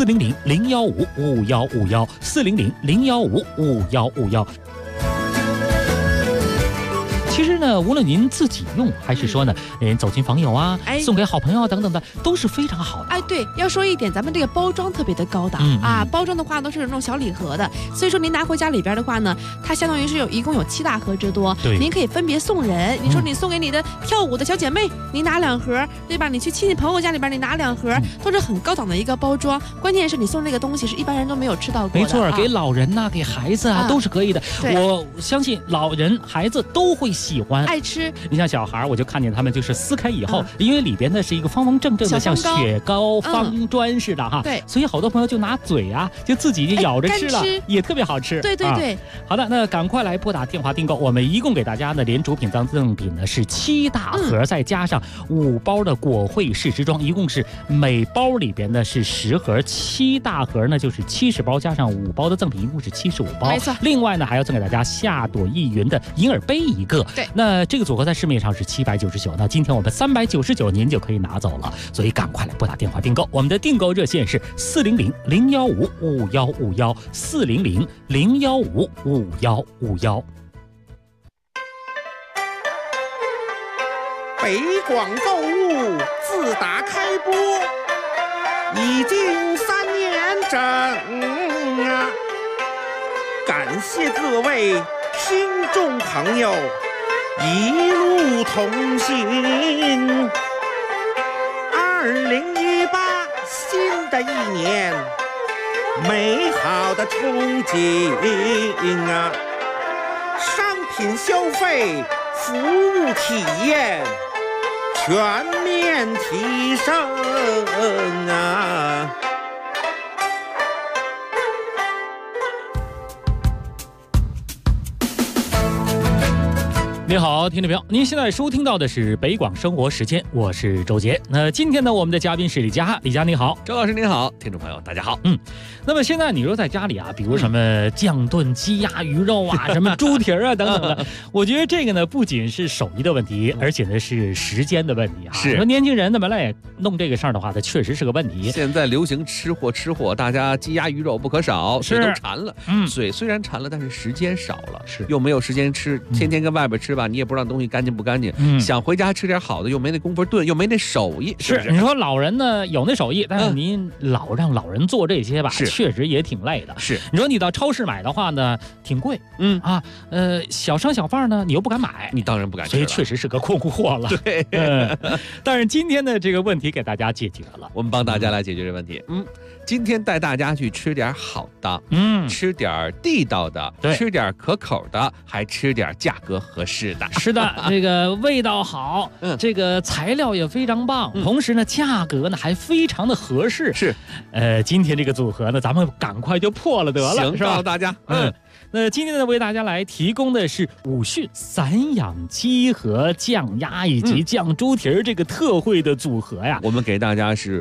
400-015-5151，400-015-5151。其实呢，无论您自己用，还是说呢，走亲访友啊，送给好朋友啊等等的，都是非常好的。 对，要说一点，咱们这个包装特别的高档啊，包装的话都是那种小礼盒的，所以说您拿回家里边的话呢，它相当于是一共有7大盒之多，您可以分别送人。你说你送给你的跳舞的小姐妹，你拿2盒，对吧？你去亲戚朋友家里边，你拿2盒，都是很高档的一个包装。关键是你送这个东西是一般人都没有吃到过的。 没错，给老人呐，给孩子啊，都是可以的。我相信老人孩子都会喜欢爱吃。 你像小孩，我就看见他们就是撕开以后，因为里边呢是一个方方正正的，像雪糕方砖似的哈。 对， 所以好多朋友就拿嘴啊，就自己就咬着吃了，也特别好吃。 对对对。 好的，那赶快来拨打电话订购。我们一共给大家呢，连主品当赠品呢是7大盒，再加上5包的果惠试吃装，一共是每包里边呢是10盒，7大盒呢就是70包，加上5包的赠品，一共是75包。 没错。 另外呢还要赠给大家夏朵意云的银耳杯一个。 对。 那这个组合在市面上是799，那今天我们399您就可以拿走了，所以赶快来拨打电话订购。我们的订购热线是400-015-5151，400-015-5151。 北广购物自打开播已经3年整啊，感谢各位听众朋友一路同行。2018新的一年，美好的憧憬啊，商品消费、服务体验全面提升啊！ 你好，听众朋友，您现在收听到的是北广生活时间，我是周杰。那今天呢，我们的嘉宾是李佳，李佳你好， 周老师您好，听众朋友大家好。 那么现在你说在家里啊，比如什么酱炖鸡鸭鱼肉啊，什么猪蹄儿啊等等的，我觉得这个呢不仅是手艺的问题，而且呢是时间的问题啊。 是， 说年轻人呢本来也弄这个事儿的话，它确实是个问题。 现在流行吃货，大家鸡鸭鱼肉不可少，嘴都馋了。嘴虽然馋了，但是时间少了， 是又没有时间吃，天天跟外边吃吧，你也不知道东西干净不干净。想回家吃点好的，又没那功夫炖，又没那手艺。 是，你说老人呢有那手艺，但是您老让老人做这些吧，确实也挺累的。 是， 你说你到超市买的话呢，挺贵。小商小贩呢，你又不敢买， 你当然不敢吃， 所以确实是个困货了。 对， 但是今天的这个问题给大家解决了， 我们帮大家来解决这个问题。今天带大家去吃点好的，吃点地道的，吃点可口的，还吃点价格合适的。 是的，这个味道好，这个材料也非常棒，同时呢，价格呢还非常的合适。 是， 今天这个组合呢，咱们赶快就破了得了， 行， 是吧？ 大家， 那今天呢，为大家来提供的是武训散养鸡和酱鸭以及酱猪蹄儿这个特惠的组合呀。 我们给大家是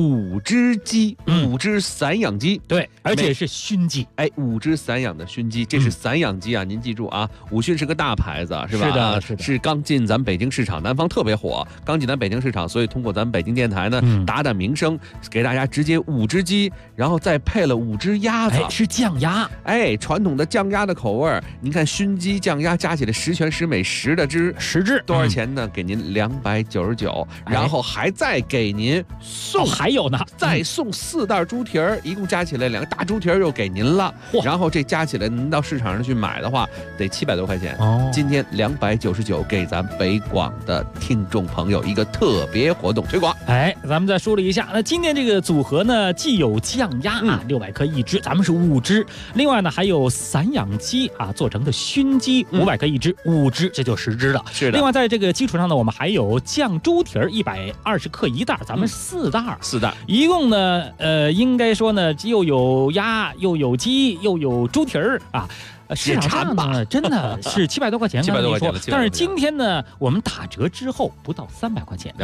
5只鸡，5只散养鸡， 对，而且是熏鸡 ，5只散养的熏鸡，这是散养鸡啊，您记住啊，武训是个大牌子，是吧？ 是的，是的， 是刚进咱北京市场，南方特别火，刚进咱北京市场，所以通过咱北京电台呢，打打名声，给大家直接5只鸡，然后再配了5只鸭子， 是酱鸭， 传统的酱鸭的口味，您看熏鸡、酱鸭加起来10全10美10的只 ，10只多少钱呢？给您299，然后还再给您送。 还有呢， 再送4袋猪蹄儿，一共加起来2个大猪蹄儿又给您了。然后这加起来，您到市场上去买的话，得700多块钱。今天299给咱北广的听众朋友一个特别活动推广。 咱们再梳理一下，那今天这个组合呢，既有酱鸭600克1只，咱们是5只；另外呢，还有散养鸡啊做成的熏鸡500克1只，5只，这就10只了。 是的。 另外在这个基础上呢，我们还有酱猪蹄儿120克1袋，咱们4袋。 4袋， 一共呢，应该说呢，又有鸭，又有鸡，又有猪蹄儿啊。市场上呢，真的是700多块钱 ，700多块钱了。 但是今天呢，我们打折之后不到300块钱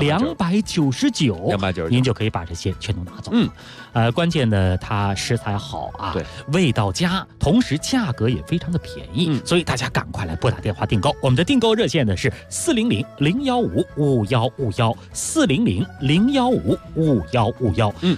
，299，您就可以把这些全都拿走。关键呢，它食材好啊， 对， 味道佳，同时价格也非常的便宜，所以大家赶快来拨打电话订购。我们的订购热线呢是400-015-5151，400-015-5151。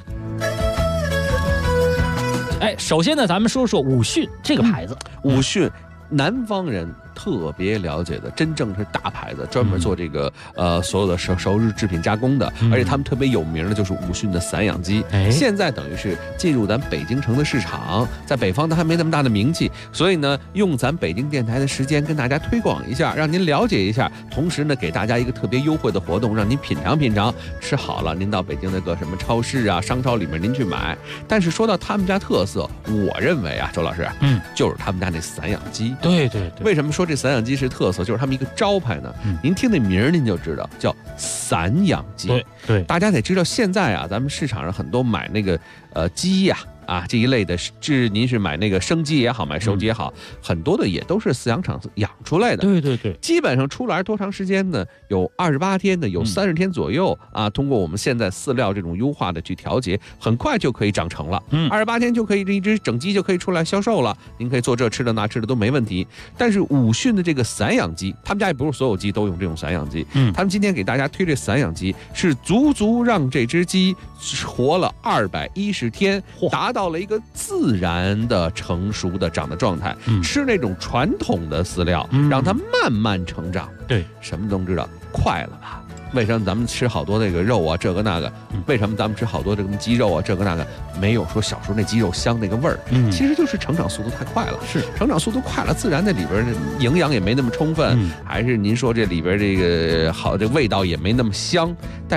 首先呢，咱们说说武训这个牌子。 武训，南方人特别了解的，真正是大牌子，专门做这个所有的熟日制品加工的，而且他们特别有名的就是武训的散养鸡。现在等于是进入咱北京城的市场，在北方它还没那么大的名气，所以呢，用咱北京电台的时间跟大家推广一下，让您了解一下，同时呢，给大家一个特别优惠的活动，让您品尝品尝。吃好了，您到北京那个什么超市啊、商超里面您去买。但是说到他们家特色，我认为啊，周老师，就是他们家那散养鸡。 对，为什么说这散养鸡是特色？就是他们一个招牌呢。您听那名儿，您就知道叫散养鸡。 对， 大家得知道，现在啊，咱们市场上很多买那个鸡呀。这一类的，您是买那个生鸡也好，买熟鸡也好，很多的也都是饲养场养出来的。 对， 基本上出来多长时间呢？有28天的，有30天左右啊。通过我们现在饲料这种优化的去调节，很快就可以长成了。28天就可以这一只整鸡就可以出来销售了。您可以做这吃的那吃的都没问题。但是武训的这个散养鸡，他们家也不是所有鸡都用这种散养鸡。他们今天给大家推这散养鸡，是足让这只鸡活了210天，达到了一个自然的成熟的长的状态。吃那种传统的饲料，让它慢慢成长。 对， 什么都知道，快了吧？为什么咱们吃好多那个肉啊，这个那个？为什么咱们吃好多这个鸡肉啊，这个那个？没有说小时候那鸡肉香那个味儿。其实就是成长速度太快了。 是， 成长速度快了，自然那里边营养也没那么充分，还是您说这里边这个好，这味道也没那么香。但是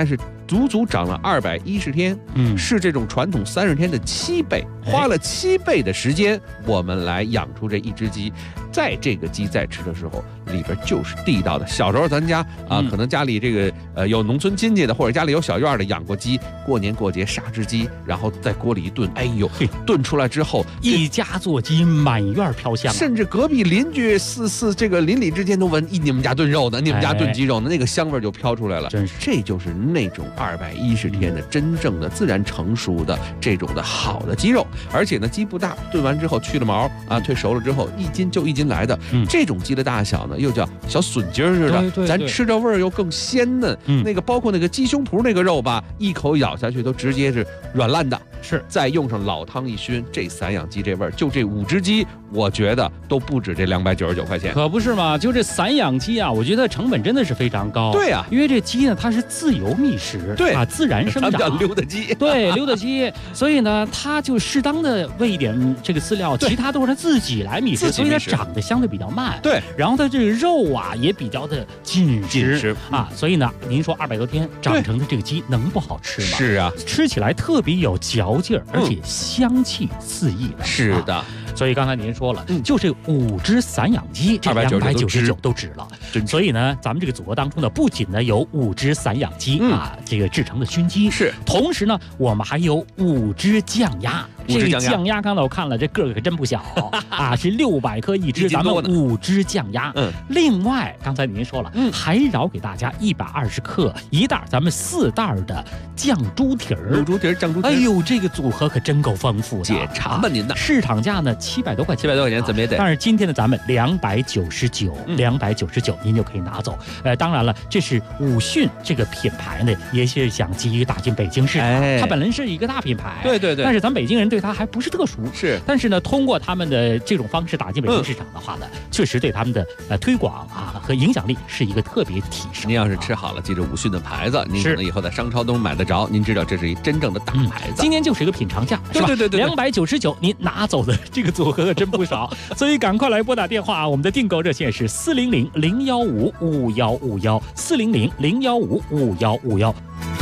足足长了210天，是这种传统30天的7倍，花了7倍的时间，我们来养出这一只鸡。在这个鸡在吃的时候，里边就是地道的。小时候咱家啊，可能家里这个有农村亲戚的，或者家里有小院的养过鸡，过年过节杀只鸡，然后在锅里一炖，哎呦，炖出来之后， 一家做鸡，满院飘香， 甚至隔壁邻居这个邻里之间都闻，你们家炖肉呢，你们家炖鸡肉呢，那个香味就飘出来了。 真是， 这就是那种210天的真正的自然成熟的这种的好的鸡肉，而且呢，鸡不大，炖完之后去了毛啊，退熟了之后1斤就1斤来的，这种鸡的大小呢，又叫小笋筋似的，咱吃着味儿又更鲜嫩。那个包括那个鸡胸脯那个肉吧，一口咬下去都直接是软烂的。 是， 再用上老汤一熏，这散养鸡这味儿，就这5只鸡，我觉得都不止这299块钱。 可不是嘛，就这散养鸡啊，我觉得成本真的是非常高。 对啊， 因为这鸡呢，它是自由觅食， 对啊，自然生长， 叫溜达鸡。 对，溜达鸡，所以呢，它就适当的喂一点这个饲料，其他都是它自己来觅食，所以它长得相对比较慢。 对， 然后它这个肉啊也比较的紧实啊，所以呢，您说200多天长成的这个鸡能不好吃吗？ 是啊， 吃起来特别有嚼劲儿，而且香气四溢的。 是的。 所以刚才您说了，就这5只散养鸡，这299都值了。所以呢，咱们这个组合当中呢，不仅呢有5只散养鸡啊，这个制成的熏鸡， 是， 同时呢，我们还有5只酱鸭。这个酱鸭刚才我看了，这个可真不小啊，是600克一只，咱们5只酱鸭。另外刚才您说了，还饶给大家120克1袋，咱们4袋的酱猪蹄儿。 卤猪蹄儿、酱猪蹄儿。 哎呦，这个组合可真够丰富的。 解馋吧您呢？ 市场价呢700多块钱 ，700多块钱怎么也得。 但是今天呢，咱们299，299您就可以拿走。当然了，这是武训这个品牌呢，也是想急于打进北京市场。它本来是一个大品牌， 对。 但是咱北京人对它还不是特熟， 是。 但是呢，通过他们的这种方式打进北京市场的话呢，确实对他们的推广啊和影响力是一个特别提升。 您要是吃好了，记着武训的牌子，您可能以后在商超都能买得着。您知道这是一真正的大牌子。 今天就是一个品尝价，是吧？ 对 ，299，您拿走的这个组合可真不少，所以赶快来拨打电话，我们的订购热线是400-015-5151，400-015-5151。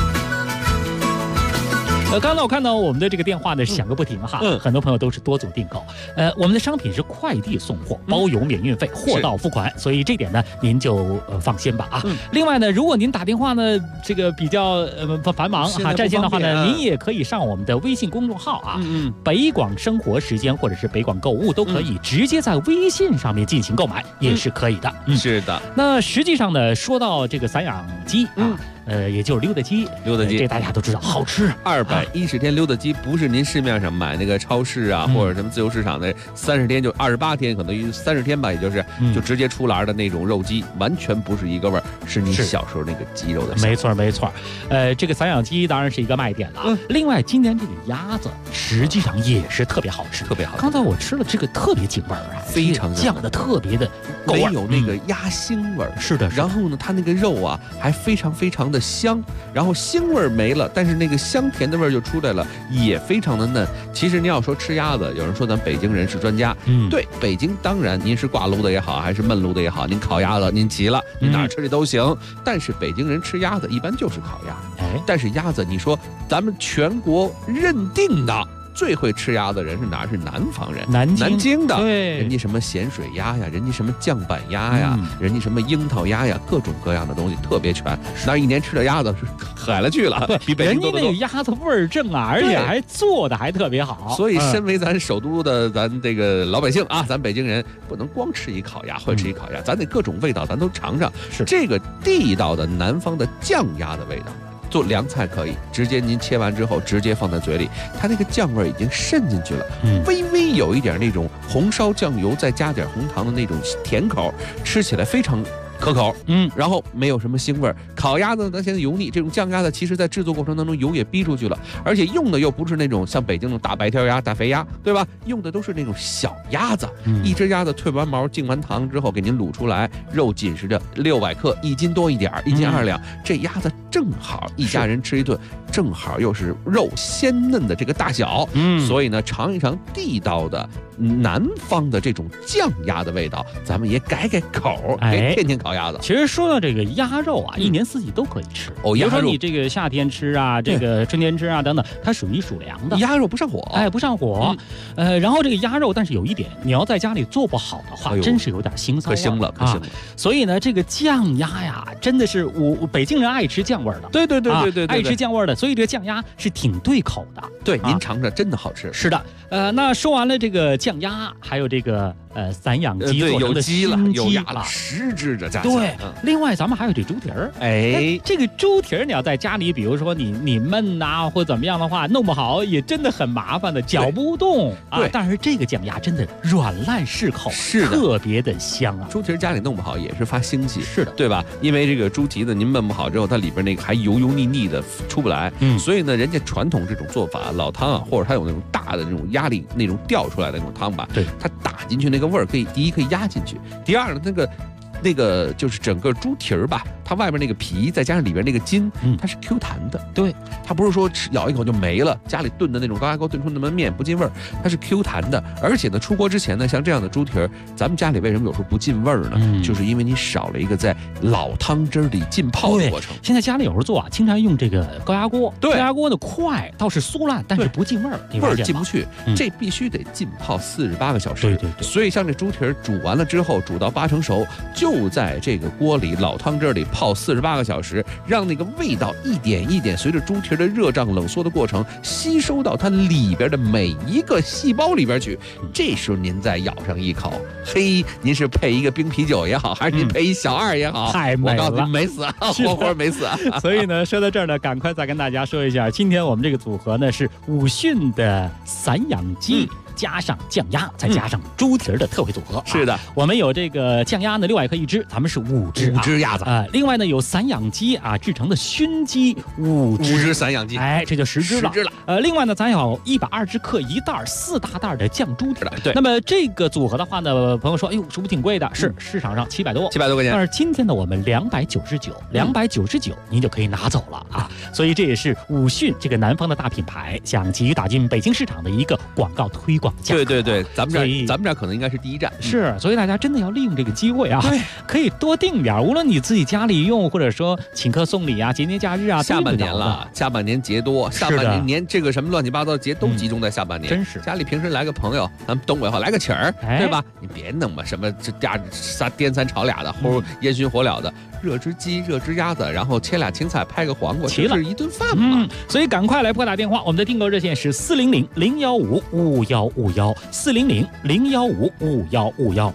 刚才我看到我们的这个电话呢响个不停哈，很多朋友都是多组订购。我们的商品是快递送货，包邮免运费，货到付款，所以这点呢您就放心吧啊。另外呢，如果您打电话呢这个比较繁忙哈占线的话呢，您也可以上我们的微信公众号啊，北广生活时间或者是北广购物都可以直接在微信上面进行购买，也是可以的。 是的。 那实际上呢，说到这个散养鸡啊。也就是溜达鸡，这大家都知道好吃。 210天溜达鸡不是您市面上买那个超市啊，或者什么自由市场的30天就28天，可能30天吧，也就是就直接出栏的那种肉鸡，完全不是一个味儿，是你小时候那个鸡肉的。 没错。这个散养鸡当然是一个卖点了。另外，今年这个鸭子实际上也是特别好吃， 特别好。 刚才我吃了这个特别京味儿啊， 非常酱的特别的够味， 没有那个鸭腥味儿。 是的。 然后呢，它那个肉啊还非常的香，然后腥味没了，但是那个香甜的味儿就出来了，也非常的嫩。其实您要说吃鸭子，有人说咱北京人是专家，对，北京当然您是挂炉的也好，还是焖炉的也好，您烤鸭子您齐了，您哪儿吃的都行。但是北京人吃鸭子一般就是烤鸭，但是鸭子你说咱们全国认定的最会吃鸭的人是哪？是南方人， 南京的。 对， 人家什么咸水鸭呀，人家什么酱板鸭呀，人家什么樱桃鸭呀，各种各样的东西特别全。那一年吃的鸭子是海了去了， 对， 比北京多得多。 人家那个鸭子味儿正啊，而且还做的还特别好。 所以，身为咱首都的咱这个老百姓啊，咱北京人不能光吃一烤鸭，会吃一烤鸭，咱得各种味道咱都尝尝。 是这个地道的南方的酱鸭的味道。做凉菜可以直接您切完之后直接放在嘴里，它那个酱味已经渗进去了，微微有一点那种红烧酱油再加点红糖的那种甜口，吃起来非常可口，然后没有什么腥味。烤鸭子咱现在油腻，这种酱鸭子其实在制作过程当中油也逼出去了，而且用的又不是那种像北京那种大白条鸭、大肥鸭，对吧？用的都是那种小鸭子，一只鸭子退完毛、净完糖之后给您卤出来，肉紧实着600克，1斤多一点，1斤2两，这鸭子正好一家人吃一顿，正好又是肉鲜嫩的这个大小，所以呢，尝一尝地道的南方的这种酱鸭的味道，咱们也改改口，天天烤鸭子。 其实说到这个鸭肉啊，一年四季都可以吃。比如说你这个夏天吃啊，这个春天吃啊等等，它属于属凉的。 鸭肉不上火， 不上火。然后这个鸭肉，但是有一点，你要在家里做不好的话，真是有点腥臊， 可腥了，可腥了。 所以呢，这个酱鸭呀，真的是北京人爱吃酱味的。 对， 爱吃酱味的，所以这个酱鸭是挺对口的。 对，您尝尝，真的好吃。 是的，那说完了这个酱鸭，还有这个散养鸡做成的熏鸡有鸭了，10只的价钱。 对，另外咱们还有这猪蹄儿。这个猪蹄儿你要在家里，比如说你焖呐，或怎么样的话，弄不好也真的很麻烦的，搅不动啊。但是这个酱鸭真的软烂适口， 是的， 特别的香啊。 猪蹄儿家里弄不好也是发腥气， 是的， 对吧？因为这个猪蹄子您焖不好之后，它里边那个还油腻腻的出不来，所以呢，人家传统这种做法，老汤啊，或者它有那种大的那种压力那种吊出来的那种汤吧， 对， 它打进去那个味儿可以，第一可以压进去，第二呢，那个就是整个猪蹄儿吧，它外边那个皮再加上里边那个筋，它是 Q 弹的。 对， 它不是说咬一口就没了，家里炖的那种高压锅炖出那么面不进味儿，它是 Q 弹的。而且呢，出锅之前呢，像这样的猪蹄儿，咱们家里为什么有时候不进味儿呢？就是因为你少了一个在老汤汁里浸泡的过程。 现在家里有时候做啊，经常用这个高压锅， 对， 高压锅的快倒是酥烂，但是不进味儿， 味儿进不去，这必须得浸泡48个小时。 对。 所以像这猪蹄儿煮完了之后，煮到8成熟，就在这个锅里老汤汁里泡48个小时，让那个味道一点一点随着猪蹄的热胀冷缩的过程吸收到它里边的每一个细胞里边去。这时候您再咬上一口，嘿，您是配一个冰啤酒也好，还是您配一小2也好， 太美了， 我告诉你没死，活活没死。 所以呢，说到这儿呢，赶快再跟大家说一下，今天我们这个组合呢是武训的散养鸡。加上酱鸭，再加上猪蹄儿的特惠组合。 是的， 我们有这个酱鸭呢，6百克1只，咱们是5只鸭子另外呢，有散养鸡啊制成的熏鸡5 只散养鸡， 这就10只了。另外呢，咱有120克1袋4大袋的酱猪蹄儿。 对， 那么这个组合的话呢，朋友说，哎呦，是不是挺贵的？是，市场上700多块钱。 但是今天呢，我们299您就可以拿走了啊。所以这也是武训这个南方的大品牌想急于打进北京市场的一个广告推广。 对，咱们这儿可能应该是第一站。 是，所以大家真的要利用这个机会啊，可以多订点，无论你自己家里用，或者说请客送礼啊，节节假日啊， 下半年了，下半年节多，下半年这个什么乱七八糟的节都集中在下半年。 真是， 家里平时来个朋友，咱们东北话来个请儿，对吧？你别弄吧，什么这颠3炒2的，或烟熏火燎的，热只鸡，热只鸭子，然后切俩青菜，拍个黄瓜，就是一顿饭嘛。 所以赶快来拨打电话，我们的订购热线是400-015-5151，400-015-5151。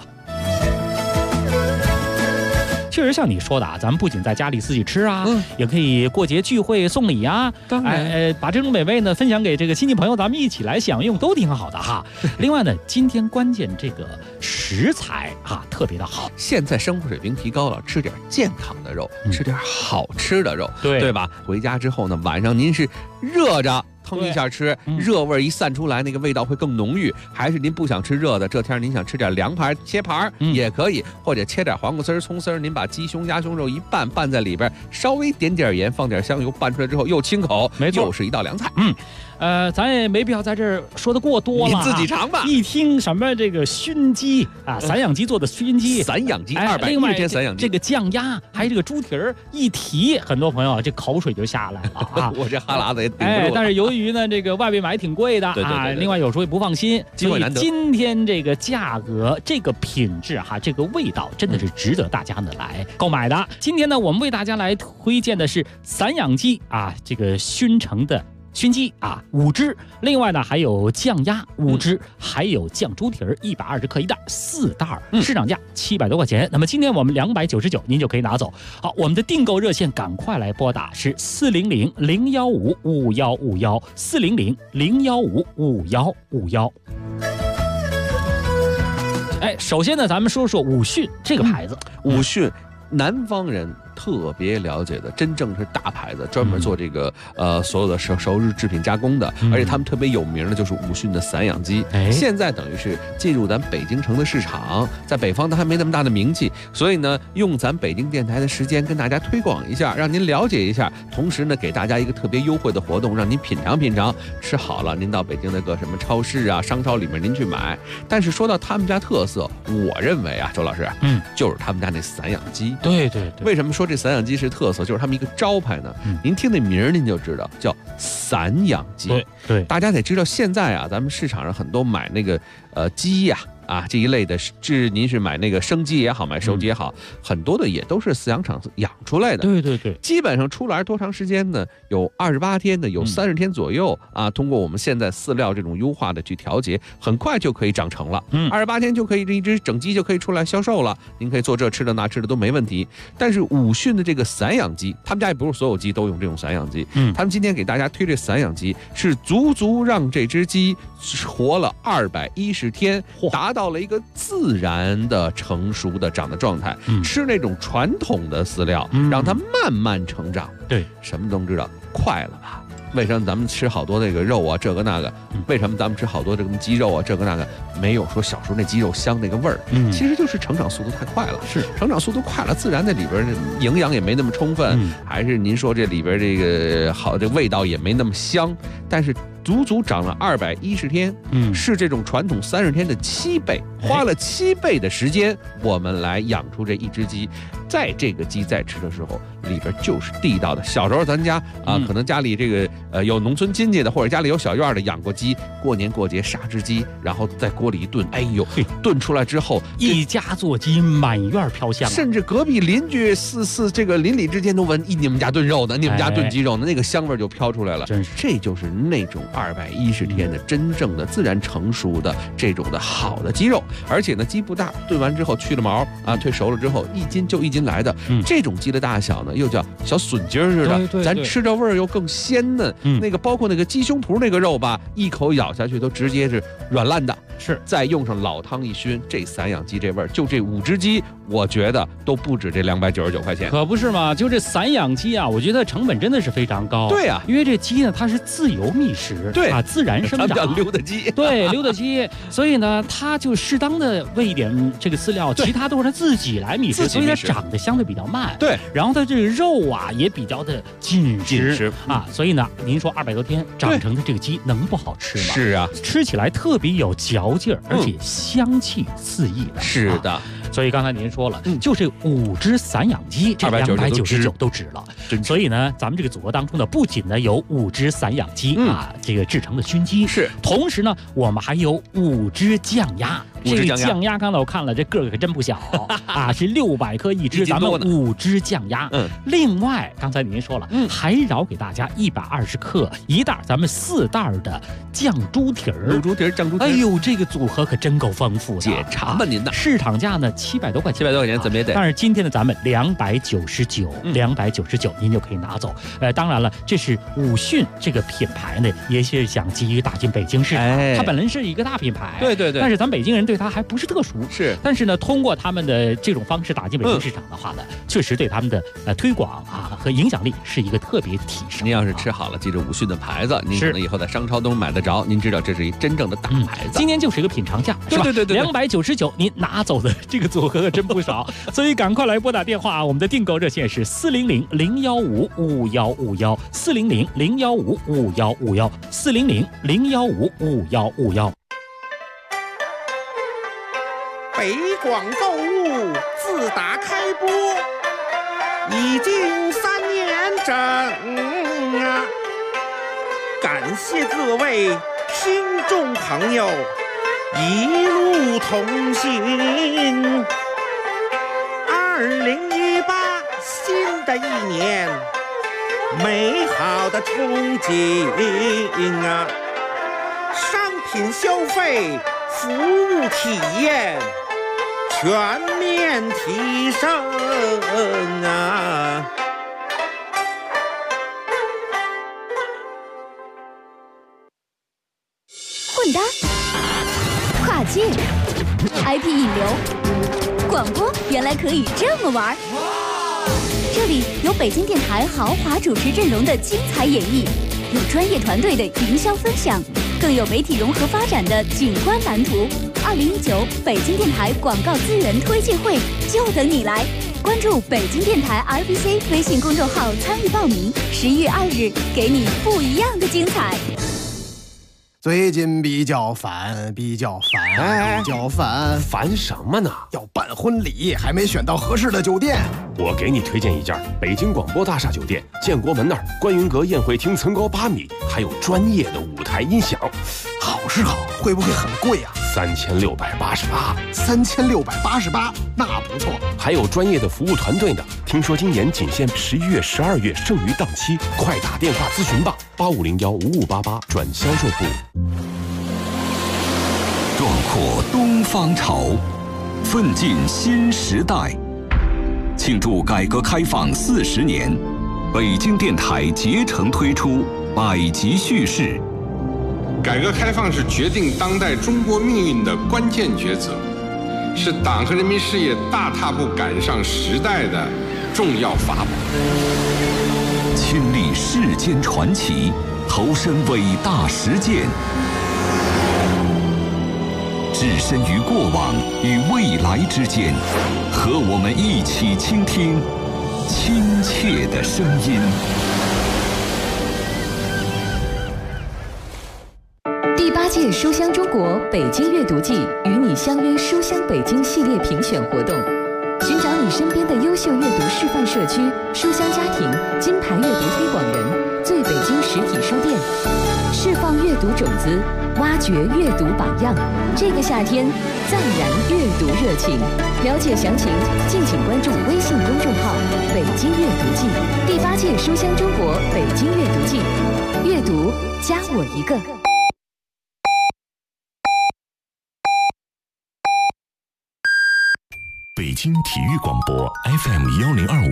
确实像你说的啊，咱们不仅在家里自己吃啊，也可以过节聚会送礼啊，把这种美味呢分享给这个亲戚朋友，咱们一起来享用，都挺好的哈。另外呢，今天关键这个食材啊特别的好， 现在生活水平提高了，吃点健康的肉，吃点好吃的肉，对吧？回家之后呢，晚上您是热着腾一下吃，热味一散出来，那个味道会更浓郁。还是您不想吃热的，这天您想吃点凉盘，切盘也可以，或者切点黄瓜丝、葱丝，您把鸡胸、鸭胸肉一拌在里边，稍微点点盐，放点香油，拌出来之后又清口， 没错， 又是一道凉菜。 咱也没必要在这儿说的过多了， 你自己尝吧。 一听什么这个熏鸡啊，散养鸡做的熏鸡， 散养鸡210天散养鸡， 这个酱鸭还有这个猪蹄儿，一提很多朋友这口水就下来了啊！ 我这哈喇子也顶不住了。 但是由于呢，这个外边买挺贵的啊，另外有时候也不放心，所以今天这个价格、这个品质哈、这个味道真的是值得大家呢来购买的。今天呢，我们为大家来推荐的是散养鸡啊，这个熏成的熏鸡啊5只，另外呢还有酱鸭5只，还有酱猪蹄儿120克1袋4袋，市场价700多块钱。那么今天我们299，您就可以拿走。好，我们的订购热线赶快来拨打是400-015-5151，400-015-5151。首先呢，咱们说说武训这个牌子。 武训南方人特别了解的，真正是大牌子，专门做这个所有的熟日制品加工的，而且他们特别有名的就是武讯的散养鸡。现在等于是进入咱北京城的市场，在北方它还没那么大的名气，所以呢，用咱北京电台的时间跟大家推广一下，让您了解一下，同时呢，给大家一个特别优惠的活动，让您品尝品尝。吃好了，您到北京那个什么超市啊、商超里面您去买。但是说到他们家特色，我认为啊，周老师，就是他们家那散养鸡。 对， 为什么说这散养鸡是特色？就是他们一个招牌呢。您听那名儿您就知道，叫散养鸡。 对， 大家得知道，现在啊，咱们市场上很多买那个鸡呀。这一类的，您是买那个生鸡也好，买熟鸡也好，很多的也都是饲养厂养出来的。 对， 基本上出来多长时间呢？有28天的，有30天左右啊。通过我们现在饲料这种优化的去调节，很快就可以长成了。28天就可以，这一只整鸡就可以出来销售了。您可以做这吃的那吃的都没问题。但是武讯的这个散养鸡，他们家也不是所有鸡都用这种散养鸡。他们今天给大家推这散养鸡，是足足让这只鸡活了210天，达到了一个自然的成熟的长的状态。吃那种传统的饲料，让它慢慢成长。 对， 什么都知道，快了吧？为什么咱们吃好多那个肉啊，这个那个？为什么咱们吃好多这个鸡肉啊，这个那个？没有说小时候那鸡肉香那个味儿，其实就是成长速度太快了。 是成长速度快了，自然那里边营养也没那么充分，还是您说这里边这个好，这味道也没那么香。但是足足长了210天，是这种传统30天的7倍，花了7倍的时间，我们来养出这一只鸡。在这个鸡在吃的时候，里边就是地道的。小时候咱家啊，可能家里这个有农村亲戚的，或者家里有小院的养过鸡，过年过节杀只鸡，然后在锅里一炖，哎呦，炖出来之后， 一家做鸡，满院飘香， 甚至隔壁邻居这个邻里之间都闻，你们家炖肉呢，你们家炖鸡肉呢，那个香味就飘出来了。 真是， 这就是那种210天的真正的自然成熟的这种的好的鸡肉。而且呢，鸡不大，炖完之后去了毛啊，退熟了之后1斤就1斤来的。这种鸡的大小呢，又叫小笋筋似的，咱吃着味儿又更鲜嫩。那个包括那个鸡胸脯那个肉吧，一口咬下去都直接是软烂的。 是， 再用上老汤一熏，这散养鸡这味儿，就这5只鸡，我觉得都不止这299块钱。 可不是嘛？就这散养鸡啊，我觉得成本真的是非常高。 对啊， 因为这鸡呢，它是自由觅食， 对啊，自然生长， 叫溜达鸡。 对，溜达鸡。所以呢，它就适当的喂一点这个饲料，其他都是它自己来觅食，所以它长得相对比较慢。 对， 然后它这个肉啊也比较的紧实啊，所以呢，您说200多天长成的这个鸡能不好吃吗？ 是啊， 吃起来特别有嚼劲儿，而且香气四溢的。 是的。 所以刚才您说了，就这5只散养鸡，这299都值了。所以呢，咱们这个组合当中呢，不仅呢有5只散养鸡啊，这个制成的熏鸡， 是， 同时呢，我们还有5只酱鸭。这个酱鸭，刚才我看了，这个儿可真不小啊，是600克一只，咱们5只酱鸭。另外，刚才您说了，还饶给大家120克一袋，咱们4袋的酱猪蹄儿。 酱猪蹄儿。 哎呦，这个组合可真够丰富的。 解馋吧您的。 市场价呢700多块钱 ，700多块钱怎么也得。 但是今天呢，咱们299，299您就可以拿走。当然了，这是武讯这个品牌呢，也是想急于打进北京市场。它本来是一个大品牌， 对。 但是咱北京人对它还不是特熟， 是。 但是呢，通过他们的这种方式打进北京市场的话呢，确实对他们的推广啊和影响力是一个特别提升。 您要是吃好了，记着武讯的牌子，您可能以后在商超都能买得着。您知道这是一真正的大牌子。 今天就是一个品尝价，是吧？ 对 ，299，您拿走的这个组合可真不少。所以赶快来拨打电话，我们的订购热线是400-015-5151，400-015-5151，400-015-5151。 北广购物自打开播已经3年整啊！感谢各位听众朋友一路同行。2018新的一年，美好的憧憬啊！商品消费、服务体验全面提升啊！ 混搭、跨界、IP 引流、广播原来可以这么玩。 这里有北京电台豪华主持阵容的精彩演绎，有专业团队的营销分享，更有媒体融合发展的景观蓝图。2019北京电台广告资源推介会就等你来！关注北京电台 RBC 微信公众号参与报名，11月2日给你不一样的精彩。 最近比较烦， 烦什么呢？ 要办婚礼，还没选到合适的酒店。 我给你推荐一家北京广播大厦酒店，建国门那儿观云阁宴会厅层高8米，还有专业的舞台音响。 好是好，会不会很贵啊 ？3688。 3688，那不错。 还有专业的服务团队呢。听说今年仅限11月、12月剩余档期，快打电话咨询吧，85015588转销售部。 壮阔东方潮，奋进新时代。庆祝改革开放40年，北京电台竭诚推出百集叙事。 改革开放是决定当代中国命运的关键抉择，是党和人民事业大踏步赶上时代的重要法宝。 亲历世间传奇，投身伟大实践，置身于过往与未来之间，和我们一起倾听亲切的声音。 第8届书香中国北京阅读季与你相约书香北京系列评选活动，寻找你身边的优秀阅读示范社区、书香家庭、金牌阅读推广人、最北京实体书店，释放阅读种子，挖掘阅读榜样。这个夏天，暂燃阅读热情。了解详情，敬请关注微信公众号“北京阅读季”。第8届书香中国北京阅读季，阅读加我一个。 北京体育广播 FM 1025